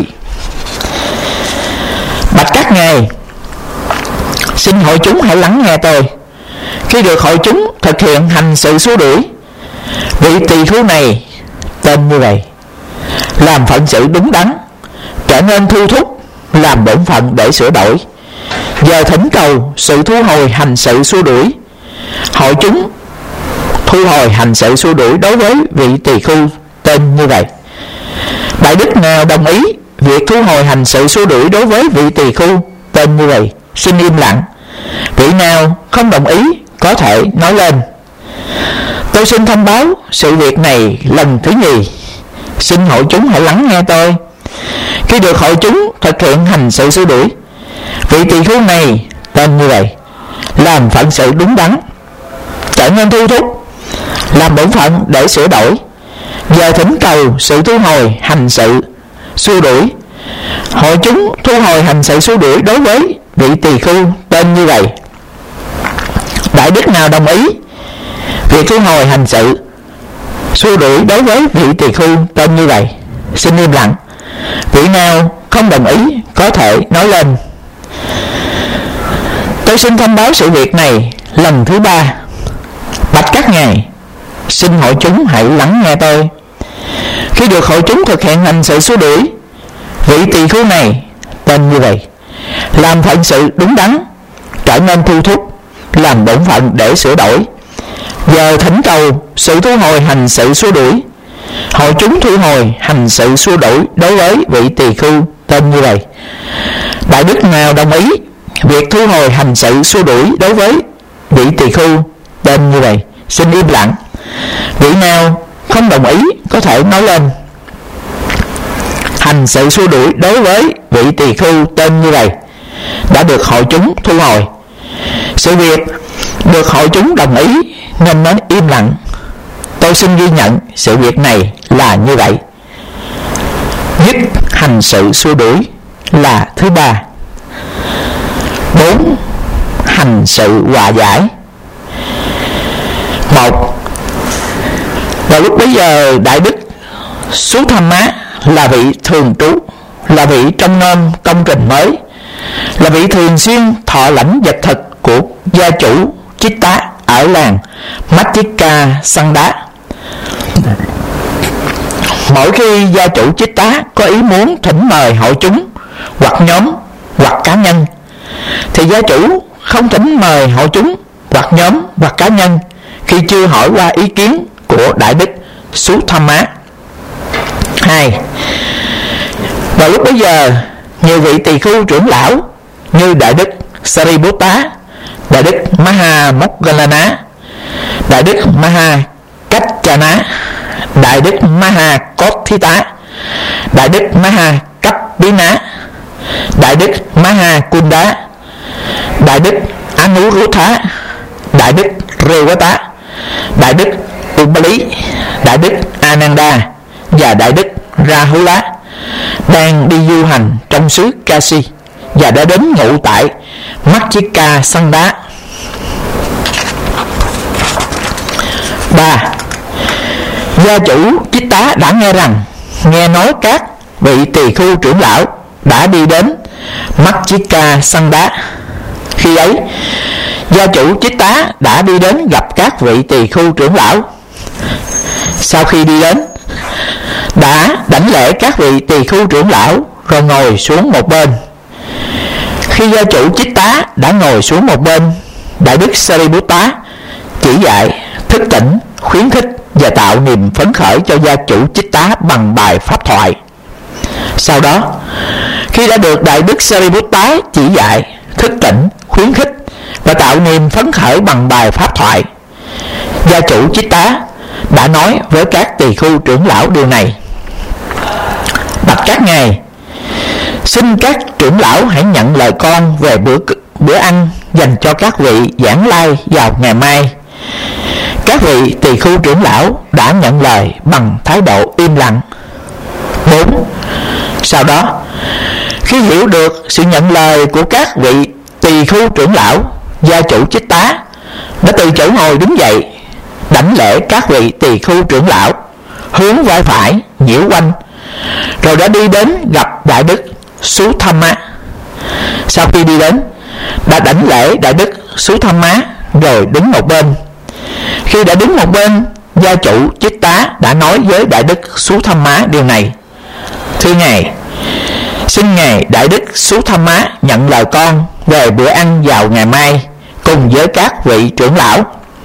Bạch các ngài, xin hội chúng hãy lắng nghe tôi. Khi được hội chúng thực hiện hành sự xua đuổi, vị tỳ khưu này tên như vậy, làm phận sự đúng đắn, trở nên thu thúc, làm bổn phận để sửa đổi. Giờ thỉnh cầu sự thu hồi hành sự xua đuổi. Hội chúng thu hồi hành sự xua đuổi đối với vị tỳ khưu tên như vậy. Đại đức nào đồng ý việc thu hồi hành sự xua đuổi đối với vị tỳ khưu tên như vậy, xin im lặng. Vị nào không đồng ý có thể nói lên. Tôi xin thông báo sự việc này lần thứ nhì, xin hội chúng hãy lắng nghe tôi. Khi được hội chúng thực hiện hành sự xua đuổi, vị tỳ khưu này tên như vậy, làm phận sự đúng đắn, trở nên thu thúc, làm bổn phận để sửa đổi. Giờ thỉnh cầu sự thu hồi hành sự xua đuổi. Hội chúng thu hồi hành sự xua đuổi đối với vị tỳ khưu tên như vậy. Đại đức nào đồng ý việc thu hồi hành sự xua đuổi đối với vị tỳ khưu tên như vậy, xin im lặng. Vị nào không đồng ý có thể nói lên. Tôi xin thông báo sự việc này lần thứ 3. Bạch các ngài, xin hội chúng hãy lắng nghe tôi. Khi được hội chúng thực hiện hành sự xua đuổi, vị tỳ khưu này tên như vậy, làm phận sự đúng đắn, trở nên thu thúc, làm bổn phận để sửa đổi. Giờ thỉnh cầu sự thu hồi hành sự xua đuổi. Hội chúng thu hồi hành sự xua đuổi đối với vị tỳ khưu tên như vậy. Đại đức nào đồng ý việc thu hồi hành sự xua đuổi đối với vị tỳ khưu tên như vậy, xin im lặng. Vị nào không đồng ý có thể nói lên. hành sự xua đuổi đối với vị tỳ khưu tên như vậy đã được hội chúng thu hồi. Sự việc được hội chúng đồng ý nên nó im lặng. Tôi xin ghi nhận sự việc này là như vậy. Dứt hành sự xua đuổi là thứ ba. 4. Hành sự hòa giải. 1. Vào lúc bấy giờ Đại Đức Sutthamma là vị thường trú, là vị trông nom công trình mới, là vị thường xuyên thọ lãnh vật thực của gia chủ Chitta ở làng Matthika Sanda. Mỗi khi gia chủ Chitta có ý muốn thỉnh mời hội chúng hoặc nhóm hoặc cá nhân, thì gia chủ không thỉnh mời hội chúng hoặc nhóm hoặc cá nhân khi chưa hỏi qua ý kiến của Đại Đức Sutthamma. 2. Vào lúc bấy giờ, nhiều vị tỳ khưu trưởng lão như Đại Đức Sariputta, Đại Đức Mahamoggallana, Đại Đức Mahakachana, Đại Đức Mahakothita, Đại Đức Mahakappina, Đại Đức Mahakunda, Đại Đức Anuruddha, Đại Đức Revata, Đại Đức Ubali, Đại Đức Ananda và Đại Đức Rahula đang đi du hành trong xứ Kashi và đã đến ngụ tại Matthika Sanda. 3. Gia chủ Chitta đã nghe nói các vị tỳ khưu trưởng lão đã đi đến Matthika Sanda. Khi ấy, gia chủ Chitta đã đi đến gặp các vị tỳ khưu trưởng lão. Sau khi đi đến, đã đảnh lễ các vị tỳ khưu trưởng lão rồi ngồi xuống một bên. Khi gia chủ Chitta đã ngồi xuống một bên, Đại Đức Sariputta chỉ dạy, thức tỉnh, khuyến khích và tạo niềm phấn khởi cho gia chủ Chitta bằng bài pháp thoại. Sau đó, khi đã được Đại Đức Sariputta chỉ dạy, thức tỉnh, khuyến khích và tạo niềm phấn khởi bằng bài pháp thoại, gia chủ Chitta đã nói với các tỳ khưu trưởng lão điều này: bạch các ngài, xin các trưởng lão hãy nhận lời con về bữa ăn dành cho các vị giảng lai vào ngày mai. Các vị tỳ khưu trưởng lão đã nhận lời bằng thái độ im lặng. 4. Sau đó, khi hiểu được sự nhận lời của các vị tỳ khưu trưởng lão, gia chủ Chitta đã từ chỗ ngồi đứng dậy, đảnh lễ các vị tỳ khưu trưởng lão, hướng vai phải nhiễu quanh, rồi đã đi đến gặp Đại Đức Sutthamma. Sau khi đi đến, đã đảnh lễ Đại Đức Sutthamma rồi đứng một bên. Khi đã đứng một bên, gia chủ Chitta đã nói với Đại Đức Sutthamma điều này: thưa ngài, xin ngài Đại Đức Sutthamma nhận lời con về bữa ăn vào ngày mai cùng với các vị trưởng lão.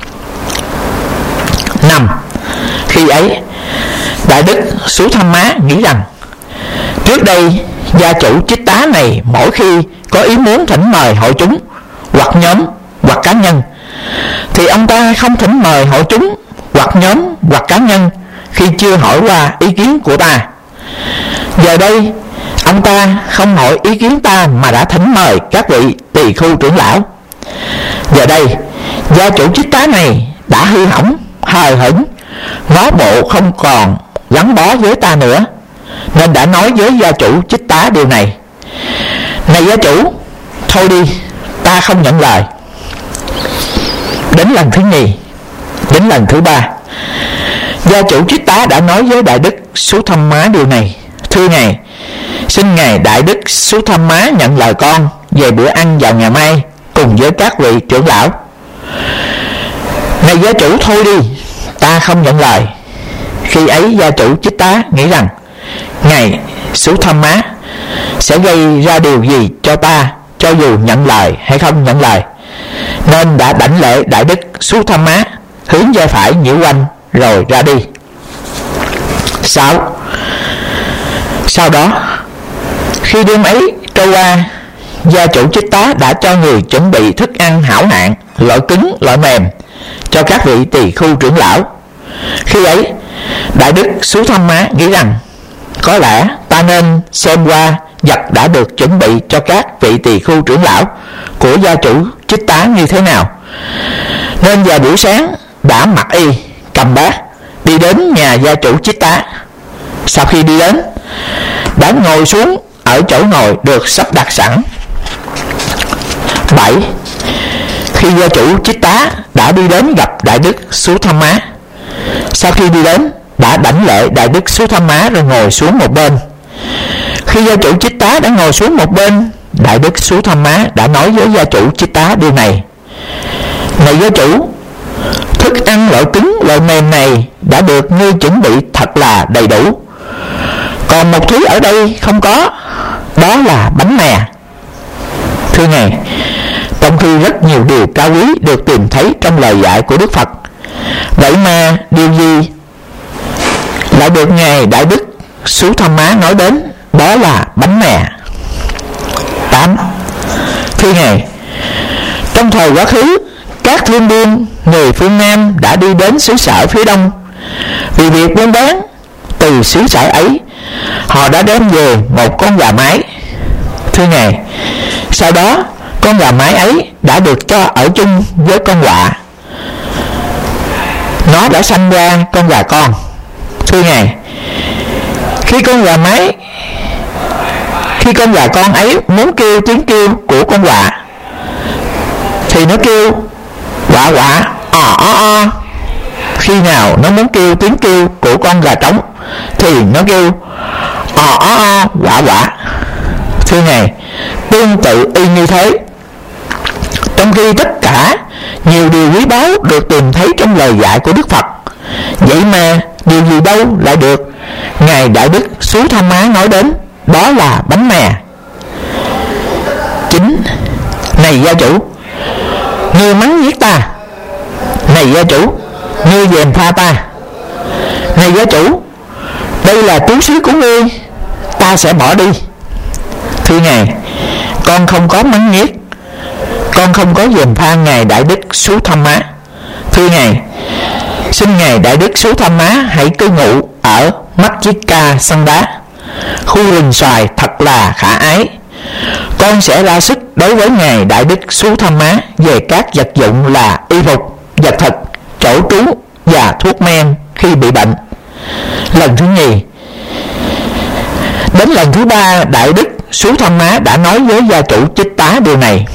5. Khi ấy, Đại Đức Sutthamma nghĩ rằng trước đây gia chủ Chitta này mỗi khi có ý muốn thỉnh mời hội chúng hoặc nhóm hoặc cá nhân, thì ông ta không thỉnh mời hội chúng hoặc nhóm hoặc cá nhân khi chưa hỏi qua ý kiến của ta. Giờ đây ông ta không hỏi ý kiến ta mà đã thỉnh mời các vị tỳ khưu trưởng lão. Giờ đây gia chủ Chitta này đã hư hỏng, hờ hững, ngó bộ không còn gắn bó với ta nữa, nên đã nói với gia chủ Chitta điều này: này gia chủ, thôi đi, ta không nhận lời. Đến lần thứ nhì, đến lần thứ ba, gia chủ Chitta đã nói với Đại Đức Sutthamma điều này: thưa ngài, xin ngài Đại Đức Sutthamma nhận lời con về bữa ăn vào ngày mai cùng với các vị trưởng lão. Này gia chủ, thôi đi, ta không nhận lời. Khi ấy gia chủ Chitta nghĩ rằng ngài Sutthamma sẽ gây ra điều gì cho ta, cho dù nhận lời hay không nhận lời, nên đã đảnh lễ Đại Đức Sutthamma, hướng vai phải nhiễu quanh rồi ra đi. 6. Sau đó, khi đêm ấy trôi qua, gia chủ Chitta đã cho người chuẩn bị thức ăn hảo hạng, loại cứng loại mềm cho các vị tỳ khưu trưởng lão. Khi ấy, Đại Đức Sutthamma nghĩ rằng có lẽ ta nên xem qua vật đã được chuẩn bị cho các vị tỳ khưu trưởng lão của gia chủ Chích Tá như thế nào. Nên vào buổi sáng đã mặc y, cầm bát, đi đến nhà gia chủ Chích Tá. Sau khi đi đến, đã ngồi xuống ở chỗ ngồi được sắp đặt sẵn. 7. Khi gia chủ Chích Tá đã đi đến gặp Đại Đức Sú-tham-má. Sau khi đi đến, đã đảnh lễ Đại Đức Sú-tham-má rồi ngồi xuống một bên. Khi gia chủ Chích Tá đã ngồi xuống một bên, Đại Đức Sú-tham-má đã nói với gia chủ Chích Tá điều này: này gia chủ, thức ăn loại cứng loại mềm này đã được ngươi chuẩn bị thật là đầy đủ. Còn một thứ ở đây không có, đó là bánh mè. Thưa Ngài, trong khi rất nhiều điều cao quý được tìm thấy trong lời dạy của Đức Phật, vậy mà điều gì lại được Ngài Đại Đức Sú-tham-má nói đến, đó là bánh mè. 8. Thưa Ngài, trong thời quá khứ, các thương buôn người phương Nam đã đi đến xứ sở phía Đông. Vì việc buôn bán từ xứ sở ấy, họ đã đem về một con gà mái. Thưa Ngài, sau đó con gà mái ấy đã được cho ở chung với con quạ. Nó đã sanh ra con gà con. Thưa Ngài, khi con gà con ấy muốn kêu tiếng kêu của con quạ, thì nó kêu quạ quạ o o o. Khi nào nó muốn kêu tiếng kêu của con gà trống, thì nó kêu o o o quạ quạ. Thưa Ngài, tương tự y như thế, trong khi tất cả nhiều điều quý báu được tìm thấy trong lời dạy của Đức Phật, vậy mà điều gì đâu lại được Ngài Đại Đức Sú-tham-má nói đến, đó là bánh mè. 9. Này gia chủ, ngươi mắng giết ta. Này gia chủ, ngươi gièm pha ta. Này gia chủ, đây là trú xứ của ngươi, ta sẽ bỏ đi. Thưa Ngài, con không có mắng nhiếc, con không có gièm pha Ngài Đại Đức Sú-tham-má. Thưa Ngài, xin Ngài Đại Đức Sú-tham-má hãy cư ngụ ở Machika Săn Đá, khu rừng xoài thật là khả ái. Con sẽ ra sức đối với Ngài Đại Đức Sú-tham-má về các vật dụng là y phục, vật thực, chỗ trú và thuốc men khi bị bệnh. Lần thứ nhì. Đến lần thứ 3, Đại Đức Sú-tham-má đã nói với gia chủ Chích Tá điều này: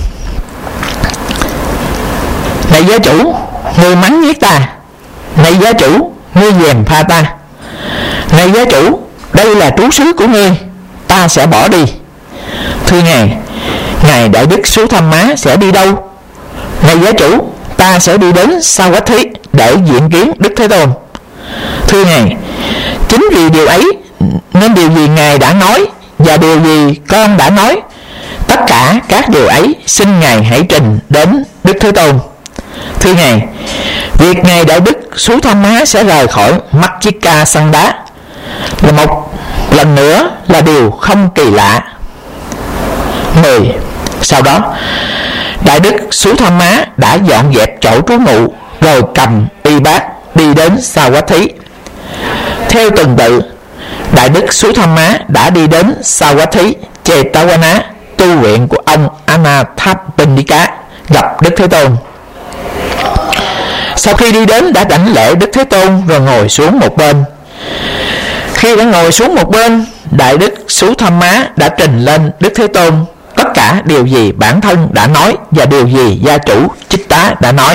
này gia chủ, ngươi mắng giết ta. Này gia chủ, ngươi gièm pha ta. Này gia chủ, đây là trú xứ của ngươi, ta sẽ bỏ đi. Thưa Ngài, Ngài Đại Đức Sú-tham-má sẽ đi đâu? Này gia chủ, ta sẽ đi đến Savatthi để diện kiến Đức Thế Tôn. Thưa Ngài, chính vì điều ấy nên điều gì Ngài đã nói và điều gì con đã nói, tất cả các điều ấy xin Ngài hãy trình đến Đức Thế Tôn. Thưa Ngài, việc Ngài Đại Đức Sú-tham-má sẽ rời khỏi Machika Săn Đá là một lần nữa là điều không kỳ lạ. 10. Sau đó, Đại Đức Sú-tham-má đã dọn dẹp chỗ trú ngụ rồi cầm y bát đi đến Savatthi. Theo tuần tự, Đại Đức Sú-tham-má đã đi đến Savatthi Chetavana, tu viện của ông Anathapindika, gặp Đức Thế Tôn. Sau khi đi đến, đã đảnh lễ Đức Thế Tôn rồi ngồi xuống một bên. Khi đã ngồi xuống một bên, Đại Đức Sú-tham-má đã trình lên Đức Thế Tôn tất cả điều gì bản thân đã nói và điều gì gia chủ Chích Tá đã nói.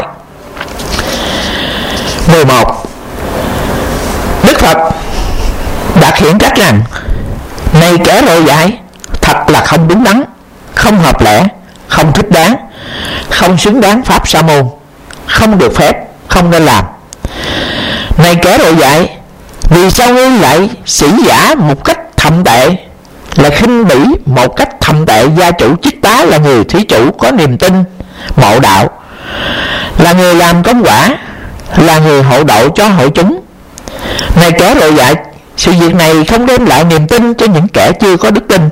11. Đức Phật đã khiển trách rằng: này kẻ lời dạy, thật là không đúng đắn, không hợp lẽ, không thích đáng, không xứng đáng pháp sa môn, không được phép, không nên làm. Này kẻ lời dạy, vì sao ngươi lại sĩ giả một cách thậm tệ, lại khinh bỉ một cách thậm tệ gia chủ Chích Tá là người thí chủ có niềm tin, mộ đạo, là người làm công quả, là người hộ độ cho hội chúng. Này kẻ lời dạy, sự việc này không đem lại niềm tin cho những kẻ chưa có đức tin.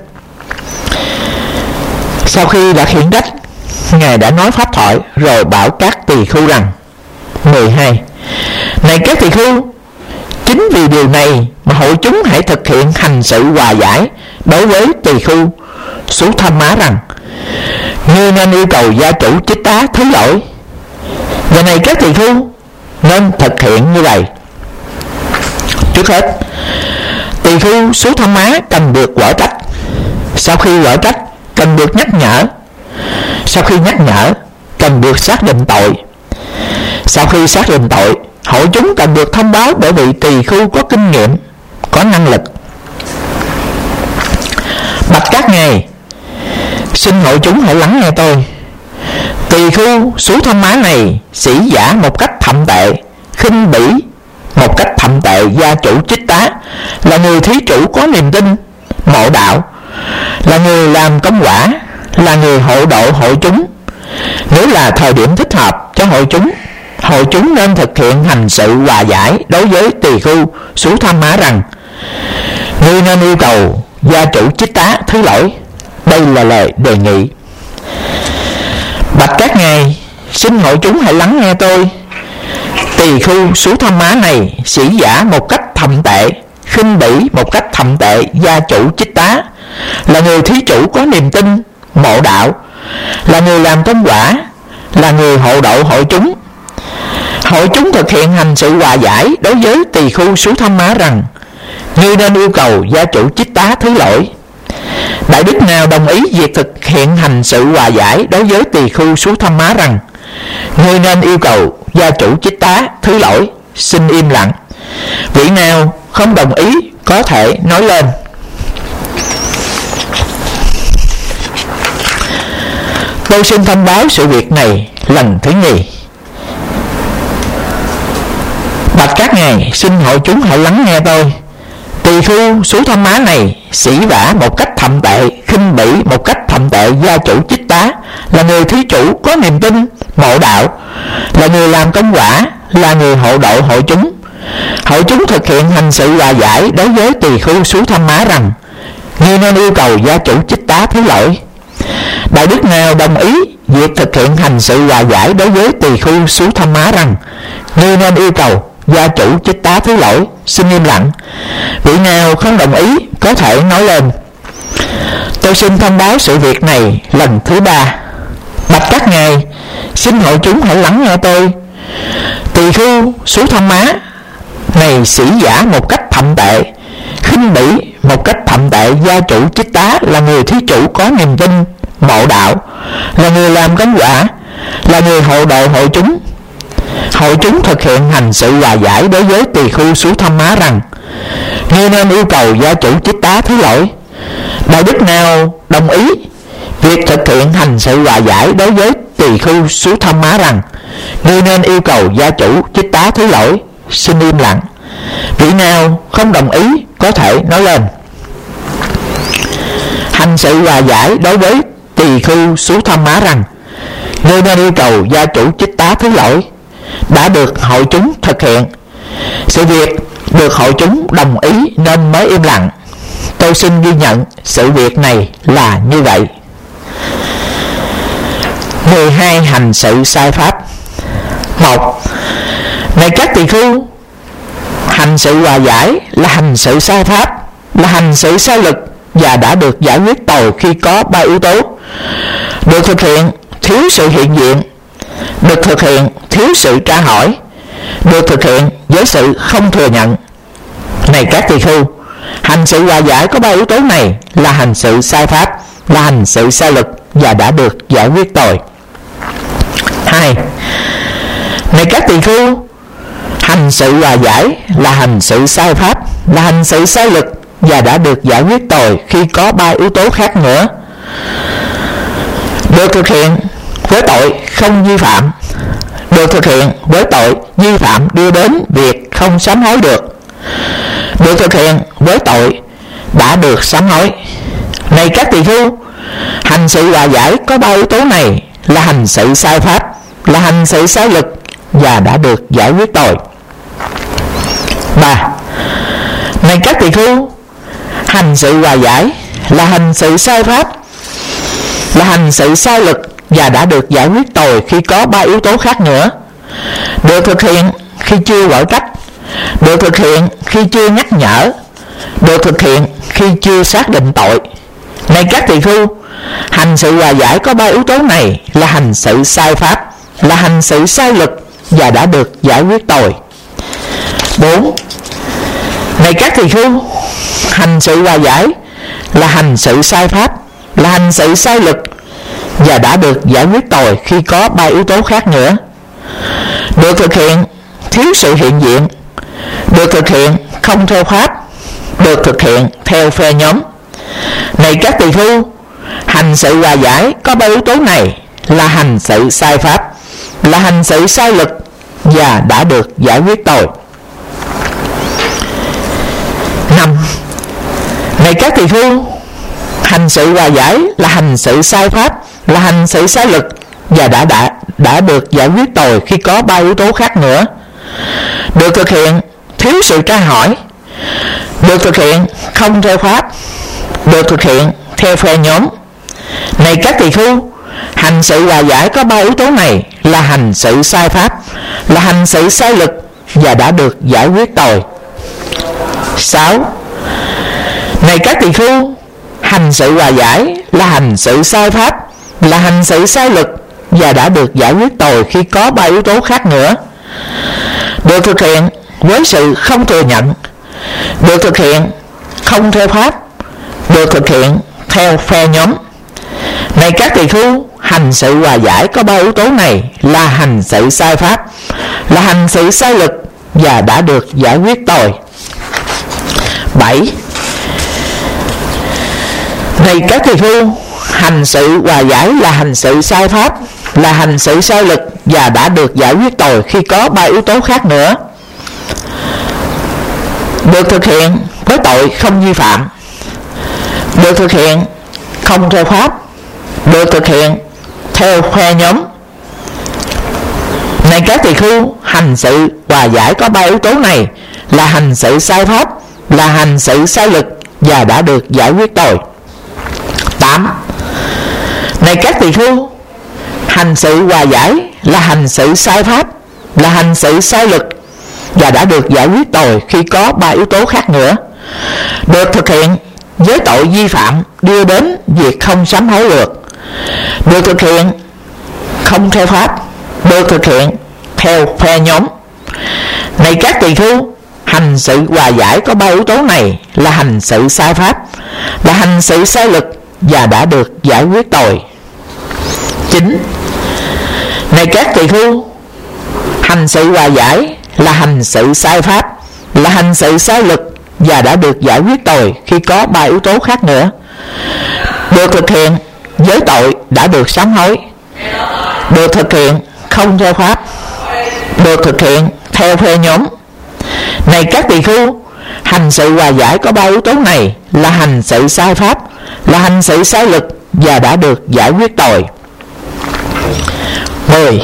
Sau khi đã khiển trách, Ngài đã nói pháp thoại rồi bảo các tỳ khưu rằng: 12. Này các tỳ khưu, chính vì điều này mà hội chúng hãy thực hiện hành sự hòa giải đối với tỳ khưu Sú Tham Má rằng: Ngươi nên yêu cầu gia chủ Chích Tá thứ lỗi. Giờ này các tỳ khưu nên thực hiện như vậy. Trước hết, tỳ khưu Sú Tham Má cần được quở trách. Sau khi quở trách, cần được nhắc nhở. Sau khi nhắc nhở, cần được xác định tội. Sau khi xác định tội, hội chúng cần được thông báo để vị tỳ khưu có kinh nghiệm, có năng lực. Bạch các ngài, xin hội chúng hãy lắng nghe tôi. Tỳ khưu Sú Tham Má này sĩ giả một cách thậm tệ, khinh bỉ một cách thậm tệ gia chủ Chích Tá, là người thí chủ có niềm tin, mộ đạo, là người làm công quả, là người hộ độ hội chúng. Nếu là thời điểm thích hợp cho hội chúng nên thực hiện hành sự hòa giải đối với tỳ khưu Sú Tham Má rằng: Ngươi nên yêu cầu gia chủ Chích Tá thứ lỗi. Đây là lời đề nghị. Bạch các ngài, xin hội chúng hãy lắng nghe tôi. Tỳ khưu Sú Tham Má này sĩ giả một cách thậm tệ, khinh bỉ một cách thậm tệ gia chủ Chích Tá, là người thí chủ có niềm tin, mộ đạo, là người làm công quả, là người hộ độ hội chúng. Hội chúng thực hiện hành sự hòa giải đối với tỳ khưu Sú Tham Má rằng: Ngươi nên yêu cầu gia chủ Chích Tá thứ lỗi. Đại đức nào đồng ý việc thực hiện hành sự hòa giải đối với tỳ khưu Sú Tham Má rằng: Ngươi nên yêu cầu gia chủ Chích Tá thứ lỗi, xin im lặng. Vị nào không đồng ý có thể nói lên. Tôi xin thông báo sự việc này lần thứ nhì. Bạch các ngài, xin hội chúng hãy lắng nghe tôi. Tỳ khưu Sú Tham Má này sĩ vả một cách thậm tệ, khinh bỉ một cách thậm tệ gia chủ Chích Tá, là người thí chủ có niềm tin, mộ đạo, là người làm công quả, là người hộ độ hội chúng. Hội chúng thực hiện hành sự hòa giải đối với tỳ khưu Sú Tham Má rằng: Ngươi nên yêu cầu gia chủ Chích Tá thứ lỗi. Đại đức nào đồng ý việc thực hiện hành sự hòa giải đối với tỳ khưu Sú Tham Má rằng: Ngươi nên yêu cầu gia chủ Chích Tá thứ lỗi, xin im lặng. Vị nào không đồng ý có thể nói lên. Tôi xin thông báo sự việc này lần thứ ba. Bạch các ngài, xin hội chúng hãy lắng nghe tôi. Tỳ khưu Sú Tham Má này sĩ giả một cách thậm tệ, khinh bỉ một cách thậm tệ gia chủ Chích Tá, là người thí chủ có niềm tin, mộ đạo, là người làm công quả, là người hộ độ hội chúng. Hội chúng thực hiện hành sự hòa giải đối với tỳ khưu Sú Tham Má rằng: Ngươi nên yêu cầu gia chủ Chích Tá thứ lỗi. Đại đức nào đồng ý việc thực hiện hành sự hòa giải đối với tỳ khưu Sú Tham Má rằng: Ngươi nên yêu cầu gia chủ Chích Tá thứ lỗi, xin im lặng. Vị nào không đồng ý có thể nói lên. Hành sự hòa giải đối với tỳ khưu Sú Tham Má rằng: Ngươi nên yêu cầu gia chủ Chích Tá thứ lỗi, đã được hội chúng thực hiện. Sự việc được hội chúng đồng ý nên mới im lặng. Tôi xin ghi nhận sự việc này là như vậy. 12 hành sự sai pháp. 1. Này các tỳ khưu, hành sự hòa giải là hành sự sai pháp, là hành sự sai lực và đã được giải quyết tồi khi có 3 yếu tố: được thực hiện thiếu sự hiện diện, được thực hiện thiếu sự tra hỏi, được thực hiện với sự không thừa nhận. Này các tỳ khưu, hành sự hòa giải có 3 yếu tố này là hành sự sai pháp, là hành sự sai lực và đã được giải quyết tồi. 2. Này các tỳ khưu, hành sự hòa giải là hành sự sai pháp, là hành sự sai lực và đã được giải quyết tồi khi có 3 yếu tố khác nữa: được thực hiện với tội không vi phạm, được thực hiện với tội vi phạm đưa đến việc không sám hối được, được thực hiện với tội đã được sám hối. Này các tỳ khưu, hành sự hòa giải có 3 yếu tố này là hành sự sai pháp, là hành sự sai lực và đã được giải quyết tồi. 3. Này các tỳ khưu, hành sự hòa giải là hành sự sai pháp, là hành sự sai lực và đã được giải quyết tồi khi có 3 yếu tố khác nữa: được thực hiện khi chưa quở trách, được thực hiện khi chưa nhắc nhở, được thực hiện khi chưa xác định tội. Này các tỳ khưu, hành sự hòa giải có 3 yếu tố này là hành sự sai pháp, là hành sự sai lực và đã được giải quyết tội. 4. Này các tỳ khưu, hành sự hòa giải là hành sự sai pháp, là hành sự sai lực và đã được giải quyết tội khi có 3 yếu tố khác nữa. Được thực hiện thiếu sự hiện diện, được thực hiện không theo pháp, được thực hiện theo phe nhóm. Này các tỳ khưu, hành sự hòa giải có 3 yếu tố này là hành sự sai pháp, là hành sự sai lực và đã được giải quyết tội. 5. Này các tỳ khưu, hành sự hòa giải là hành sự sai pháp, là hành sự sai lực và đã được giải quyết tội khi có 3 yếu tố khác nữa. Được thực hiện thiếu sự tra hỏi, được thực hiện không theo pháp, được thực hiện theo phe nhóm. Này các tỳ khưu, hành sự hòa giải có 3 yếu tố này là hành sự sai pháp, là hành sự sai lực và đã được giải quyết tội. 6. Này các tỳ khưu, hành sự hòa giải là hành sự sai pháp, là hành sự sai lực và đã được giải quyết tội khi có 3 yếu tố khác nữa. Được thực hiện với sự không thừa nhận, được thực hiện không theo pháp, được thực hiện theo phe nhóm. Này các tỳ khưu, hành sự hòa giải có 3 yếu tố này là hành sự sai pháp, là hành sự sai lực và đã được giải quyết tội. 7. Này các tỳ khưu, hành sự hòa giải là hành sự sai pháp, là hành sự sai lực và đã được giải quyết tội khi có 3 yếu tố khác nữa. Được thực hiện với tội không vi phạm, được thực hiện không theo pháp, được thực hiện theo phe nhóm. Này các tỳ khưu, hành sự hòa giải có 3 yếu tố này là hành sự sai pháp, là hành sự sai lực và đã được giải quyết tội. 8. Này các tỳ khưu, hành sự hòa giải là hành sự sai pháp, là hành sự sai lực và đã được giải quyết tội khi có 3 yếu tố khác nữa. Được thực hiện với tội vi phạm đưa đến việc không sám hối được, được thực hiện không theo pháp, được thực hiện theo phe nhóm. Này các tỳ khưu, hành sự hòa giải có 3 yếu tố này là hành sự sai pháp, là hành sự sai lực và đã được giải quyết tội. 9. Này các tỳ khưu, hành sự hòa giải là hành sự sai pháp, là hành sự sai lực và đã được giải quyết tội khi có 3 yếu tố khác nữa. Được thực hiện với tội đã được sám hối, được thực hiện không theo pháp, được thực hiện theo phe nhóm. Này các tỳ khưu, hành sự hòa giải có 3 yếu tố này là hành sự sai pháp, là hành sự sai lực và đã được giải quyết tội. 10.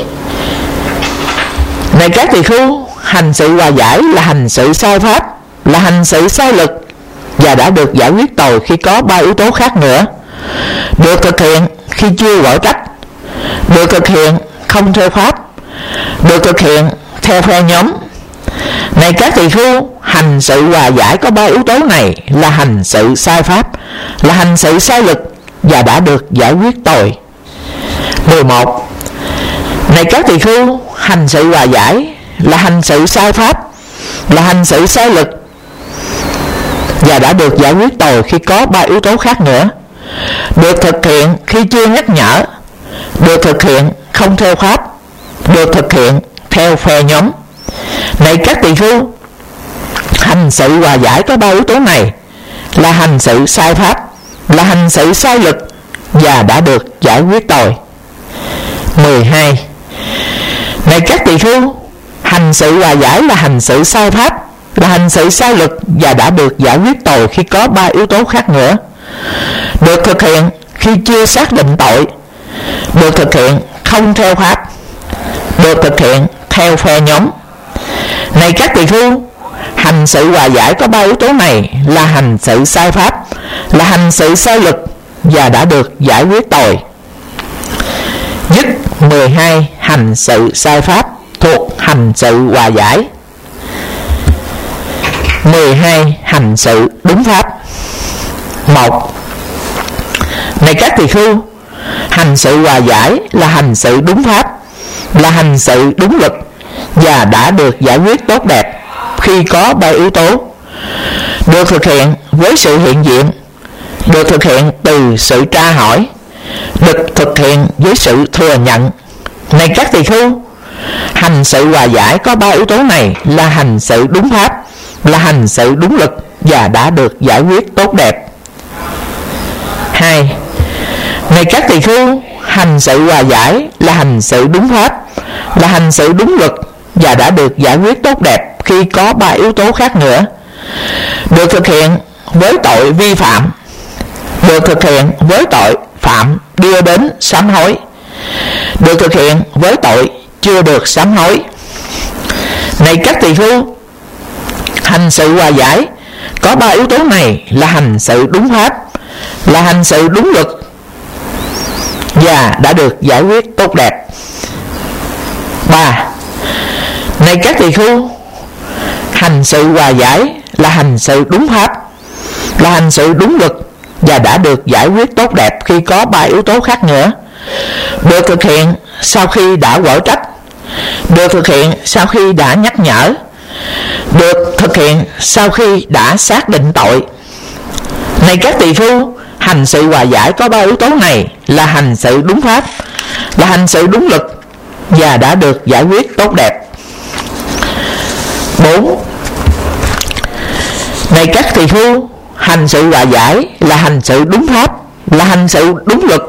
Này các tỳ khưu, hành sự hòa giải là hành sự sai pháp, là hành sự sai lực và đã được giải quyết tội khi có 3 yếu tố khác nữa. Được thực hiện khi chưa gọi trách, được thực hiện không theo pháp, được thực hiện theo phe nhóm. Này các tỳ khưu, hành sự hòa giải có 3 yếu tố này là hành sự sai pháp, là hành sự sai lực và đã được giải quyết tội. 11. Này các tỳ khưu, hành sự hòa giải là hành sự sai pháp, là hành sự sai lực và đã được giải quyết tội khi có 3 yếu tố khác nữa. Được thực hiện khi chưa nhắc nhở, được thực hiện không theo pháp, được thực hiện theo phe nhóm. Này các tỳ khưu, hành sự hòa giải có 3 yếu tố này là hành sự sai pháp, là hành sự sai lực và đã được giải quyết tội. 12. Này các tỳ khưu, hành sự hòa giải là hành sự sai pháp, là hành sự sai lực và đã được giải quyết tội khi có 3 yếu tố khác nữa. Được thực hiện khi chưa xác định tội, được thực hiện không theo pháp, được thực hiện theo phe nhóm. Này các tỳ khưu, hành sự hòa giải có 3 yếu tố này là hành sự sai pháp, là hành sự sai lực và đã được giải quyết tội. Dứt 12 hành sự sai pháp thuộc hành sự hòa giải. 12. Hành sự đúng pháp. 1. Này các tỳ khưu, hành sự hòa giải là hành sự đúng pháp, là hành sự đúng luật và đã được giải quyết tốt đẹp khi có 3 yếu tố: được thực hiện với sự hiện diện, được thực hiện từ sự tra hỏi, được thực hiện với sự thừa nhận. Này các tỳ khưu, hành sự hòa giải có 3 yếu tố này là hành sự đúng pháp, là hành sự đúng luật và đã được giải quyết tốt đẹp. 2. Này các tỳ khưu, hành sự hòa giải là hành sự đúng pháp, là hành sự đúng luật và đã được giải quyết tốt đẹp khi có 3 yếu tố khác nữa: được thực hiện với tội vi phạm, được thực hiện với tội phạm đưa đến sám hối, được thực hiện với tội chưa được sám hối. Này các tỳ khưu, hành sự hòa giải có 3 yếu tố này là hành sự đúng pháp, là hành sự đúng luật và đã được giải quyết tốt đẹp. 3. Này các tỳ khưu, hành sự hòa giải là hành sự đúng pháp, là hành sự đúng luật và đã được giải quyết tốt đẹp khi có 3 yếu tố khác nữa: được thực hiện sau khi đã quở trách, được thực hiện sau khi đã nhắc nhở, được thực hiện sau khi đã xác định tội. Này các tỳ khưu, hành sự hòa giải có 3 yếu tố này là hành sự đúng pháp, là hành sự đúng luật và đã được giải quyết tốt đẹp. 4. Này các tỳ khưu, hành sự hòa giải là hành sự đúng pháp, là hành sự đúng luật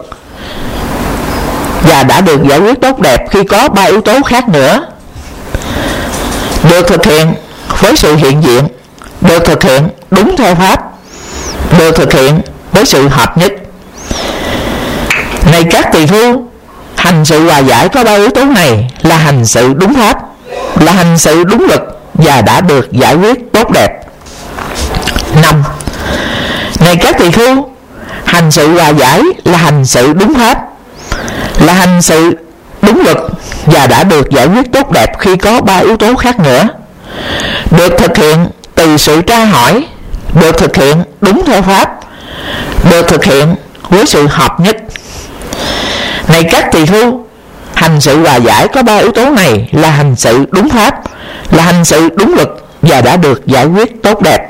và đã được giải quyết tốt đẹp khi có 3 yếu tố khác nữa: được thực hiện với sự hiện diện, được thực hiện đúng theo pháp, được thực hiện với sự hợp nhất. Này các tỳ khưu, hành sự hòa giải có 3 yếu tố này là hành sự đúng pháp, là hành sự đúng luật và đã được giải quyết tốt đẹp. 5. Này các tỳ khưu, hành sự hòa giải là hành sự đúng pháp, là hành sự đúng luật và đã được giải quyết tốt đẹp khi có 3 yếu tố khác nữa: được thực hiện từ sự tra hỏi, được thực hiện đúng theo pháp, được thực hiện với sự hợp nhất. Này các tỳ khưu, hành sự hòa giải có 3 yếu tố này là hành sự đúng pháp, là hành sự đúng luật và đã được giải quyết tốt đẹp.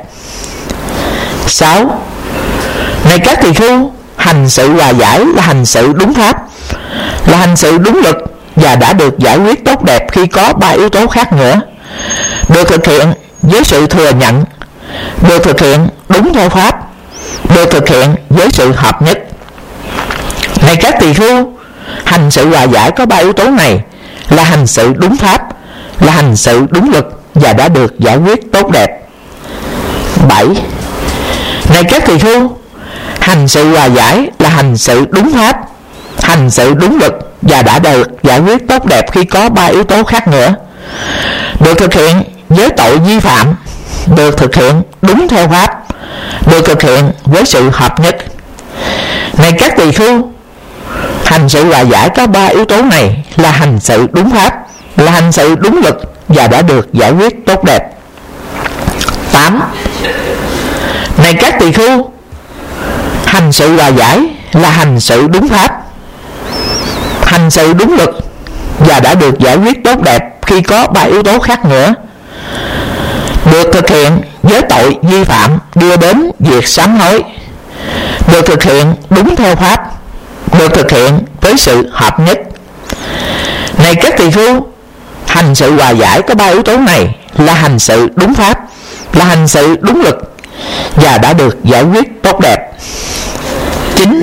6. Này các tỳ khưu, hành sự hòa giải là hành sự đúng pháp, là hành sự đúng luật và đã được giải quyết tốt đẹp khi có 3 yếu tố khác nữa: được thực hiện với sự thừa nhận, được thực hiện đúng theo pháp, được thực hiện với sự hợp nhất. Này các tỳ khưu, hành sự hòa giải có 3 yếu tố này là hành sự đúng pháp, là hành sự đúng luật và đã được giải quyết tốt đẹp. 7. Này các tỳ khưu, hành sự hòa giải là hành sự đúng pháp, hành sự đúng luật và đã được giải quyết tốt đẹp khi có 3 yếu tố khác nữa: được thực hiện với tội vi phạm, được thực hiện đúng theo pháp, được thực hiện với sự hợp nhất. Này các tỳ khưu, hành sự hòa giải có 3 yếu tố này là hành sự đúng pháp, là hành sự đúng luật và đã được giải quyết tốt đẹp. 8. Này các tỳ khưu, hành sự hòa giải là hành sự đúng pháp, hành sự đúng luật và đã được giải quyết tốt đẹp khi có 3 yếu tố khác nữa: được thực hiện với tội vi phạm đưa đến việc sám hối, được thực hiện đúng theo pháp, được thực hiện với sự hợp nhất. Này các tỳ khưu, hành sự hòa giải có 3 yếu tố này là hành sự đúng pháp, là hành sự đúng luật và đã được giải quyết tốt đẹp. 9.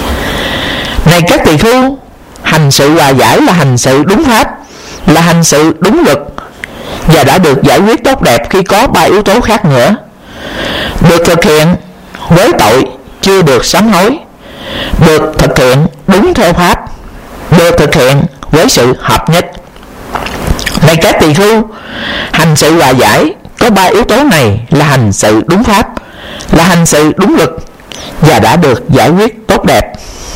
Này các tỳ khưu, hành sự hòa giải là hành sự đúng pháp, là hành sự đúng luật và đã được giải quyết tốt đẹp khi có 3 yếu tố khác nữa: được thực hiện với tội chưa được sám hối, được thực hiện đúng theo pháp, được thực hiện với sự hợp nhất. Này các tỳ khưu, hành sự hòa giải có 3 yếu tố này là hành sự đúng pháp, là hành sự đúng luật và đã được giải quyết tốt đẹp.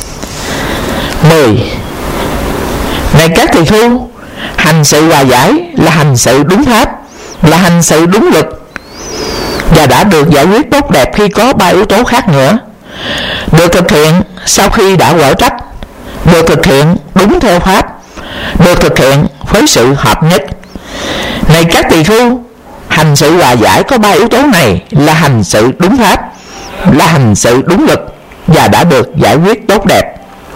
10. Này các tỳ khưu, hành sự hòa giải là hành sự đúng pháp, là hành sự đúng luật và đã được giải quyết tốt đẹp khi có 3 yếu tố khác nữa. Được thực hiện sau khi đã quở trách, được thực hiện đúng theo pháp, được thực hiện với sự hợp nhất. Này các tỳ khưu, hành sự hòa giải có 3 yếu tố này là hành sự đúng pháp, là hành sự đúng lực và đã được giải quyết tốt đẹp.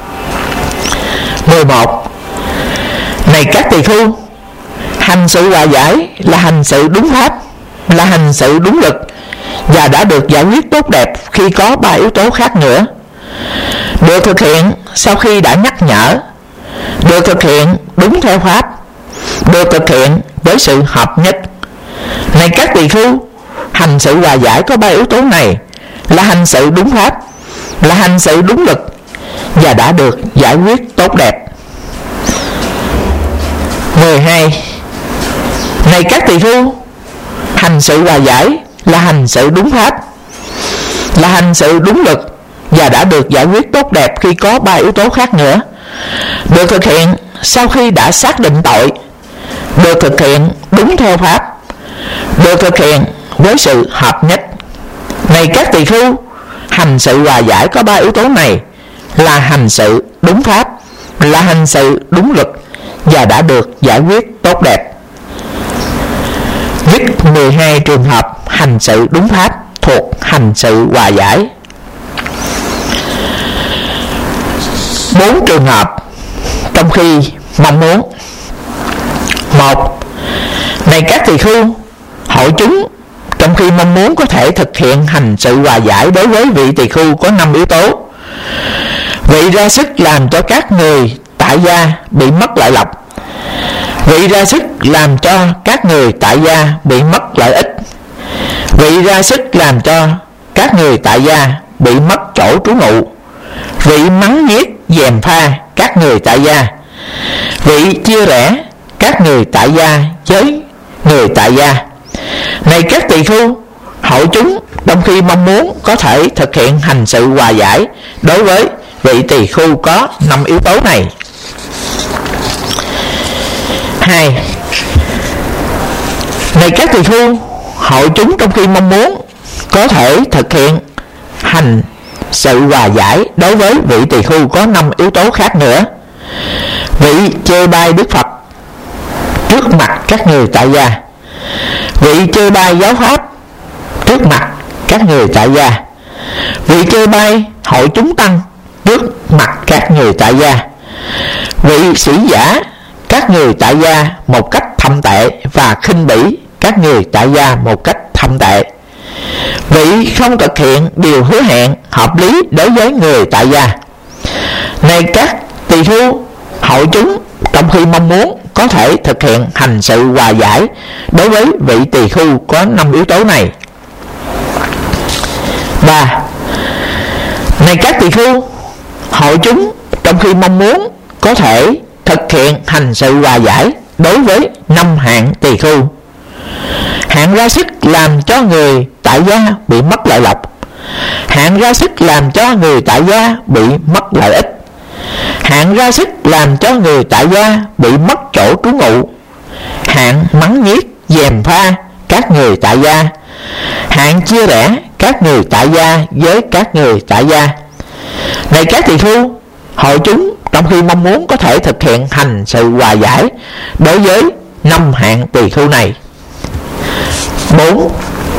11. Này các tỳ khưu, hành sự hòa giải là hành sự đúng pháp, là hành sự đúng lực và đã được giải quyết tốt đẹp khi có 3 yếu tố khác nữa. Được thực hiện sau khi đã nhắc nhở, được thực hiện đúng theo pháp, được thực hiện với sự hợp nhất. Này các tỳ khưu, hành sự hòa giải có 3 yếu tố này là hành sự đúng pháp, là hành sự đúng lực và đã được giải quyết tốt đẹp. 12. Này các tỳ khưu, hành sự hòa giải là hành sự đúng pháp, là hành sự đúng lực và đã được giải quyết tốt đẹp khi có 3 yếu tố khác nữa. Được thực hiện sau khi đã xác định tội, được thực hiện đúng theo pháp, được thực hiện với sự hợp nhất. Này các tỳ khưu, hành sự hòa giải có 3 yếu tố này là hành sự đúng pháp, là hành sự đúng lực và đã được giải quyết tốt đẹp. Viết 12 trường hợp hành sự đúng pháp thuộc hành sự hòa giải. 4 trường hợp trong khi mong muốn. 1. Này các tỳ khưu, hội chúng trong khi mong muốn có thể thực hiện hành sự hòa giải đối với vị tỳ khưu có 5 yếu tố. Vị ra sức làm cho các người tại gia bị mất lợi lộc. Vị ra sức làm cho các người tại gia bị mất lợi ích. Vị ra sức làm cho các người tại gia bị mất chỗ trú ngụ. Vị mắng nhiếc gièm pha các người tại gia. Vị chia rẽ các người tại gia với người tại gia. Này các tỳ khưu, hội chúng trong khi mong muốn có thể thực hiện hành sự hòa giải đối với vị tỳ khưu có 5 yếu tố này. 2. Này các tỳ khưu, hội chúng trong khi mong muốn có thể thực hiện hành sự hòa giải đối với vị tỳ khưu có 5 yếu tố khác nữa. Vị chê bai Đức Phật trước mặt các người tại gia. Vị chê bai giáo pháp trước mặt các người tại gia. Vị chê bai hội chúng tăng trước mặt các người tại gia. Vị sĩ giả các người tại gia một cách thậm tệ và khinh bỉ các người tại gia một cách thậm tệ. Vị không thực hiện điều hứa hẹn hợp lý đối với người tại gia. Này các tỳ khưu, hội chúng trong khi mong muốn có thể thực hiện hành sự hòa giải đối với vị tỳ khưu có 5 yếu tố này. 3. Này các tỳ khưu, hội chúng trong khi mong muốn có thể thực hiện hành sự hòa giải đối với 5 hạng tỳ khưu. Hạng ra sức làm cho người tại gia bị mất lợi lộc. Hạng ra sức làm cho người tại gia bị mất lợi ích. Hạng ra sức làm cho người tại gia bị mất chỗ trú ngụ. Hạng mắng nhiếc gièm pha các người tại gia. Hạng chia rẽ các người tại gia với các người tại gia. Này các tỳ khưu, hội chúng trong khi mong muốn có thể thực hiện hành sự hòa giải đối với 5 hạng tỳ khưu này. 4.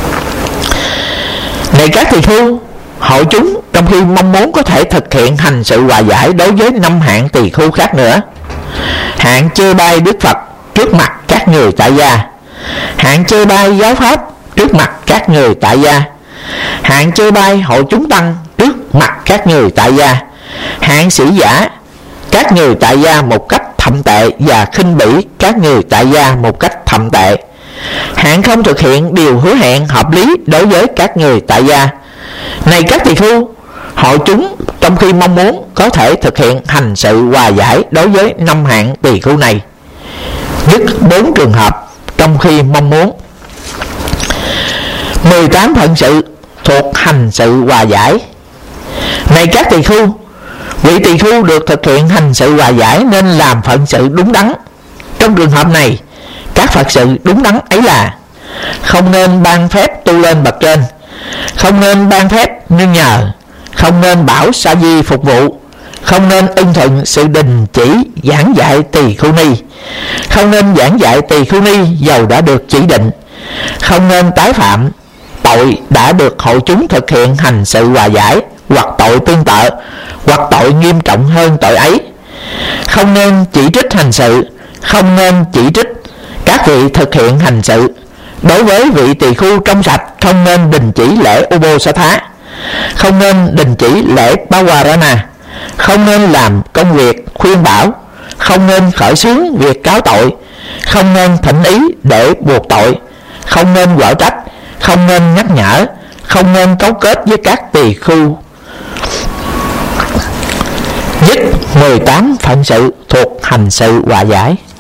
Này các tỳ khưu, hội chúng trong khi mong muốn có thể thực hiện hành sự hòa giải đối với 5 hạng tỳ khưu khác nữa. Hạng chê bai Đức Phật trước mặt các người tại gia. Hạng chê bai giáo pháp trước mặt các người tại gia. Hạng chê bai hội chúng tăng trước mặt các người tại gia. Hạng sĩ giả các người tại gia một cách thậm tệ và khinh bỉ các người tại gia một cách thậm tệ. Hạng không thực hiện điều hứa hẹn hợp lý đối với các người tại gia. Này các tỳ khưu, hội chúng trong khi mong muốn có thể thực hiện hành sự hòa giải đối với 5 hạng tỳ khưu này. Dứt 4 trường hợp trong khi mong muốn. 18 phận sự thuộc hành sự hòa giải. Này các tỳ khưu, vị tỳ khưu được thực hiện hành sự hòa giải nên làm phận sự đúng đắn. Trong trường hợp này, các phận sự đúng đắn ấy là: không nên ban phép tu lên bậc trên, không nên ban phép nương nhờ, không nên bảo sa di phục vụ, không nên ưng thuận sự đình chỉ giảng dạy tỳ khưu ni, không nên giảng dạy tỳ khưu ni dầu đã được chỉ định, không nên tái phạm tội đã được hội chúng thực hiện hành sự hòa giải, hoặc tội tương tự, hoặc tội nghiêm trọng hơn tội ấy. Không nên chỉ trích hành sự, không nên chỉ trích các vị thực hiện hành sự. Đối với vị tỳ khưu trong sạch, không nên đình chỉ lễ Uposatha, không nên đình chỉ lễ Pawarana, không nên làm công việc khuyên bảo, không nên khởi xướng việc cáo tội, không nên thỉnh ý để buộc tội, không nên quở trách, không nên nhắc nhở, không nên cấu kết với các tỳ khưu. Dứt 18 phận sự thuộc hành sự hòa giải.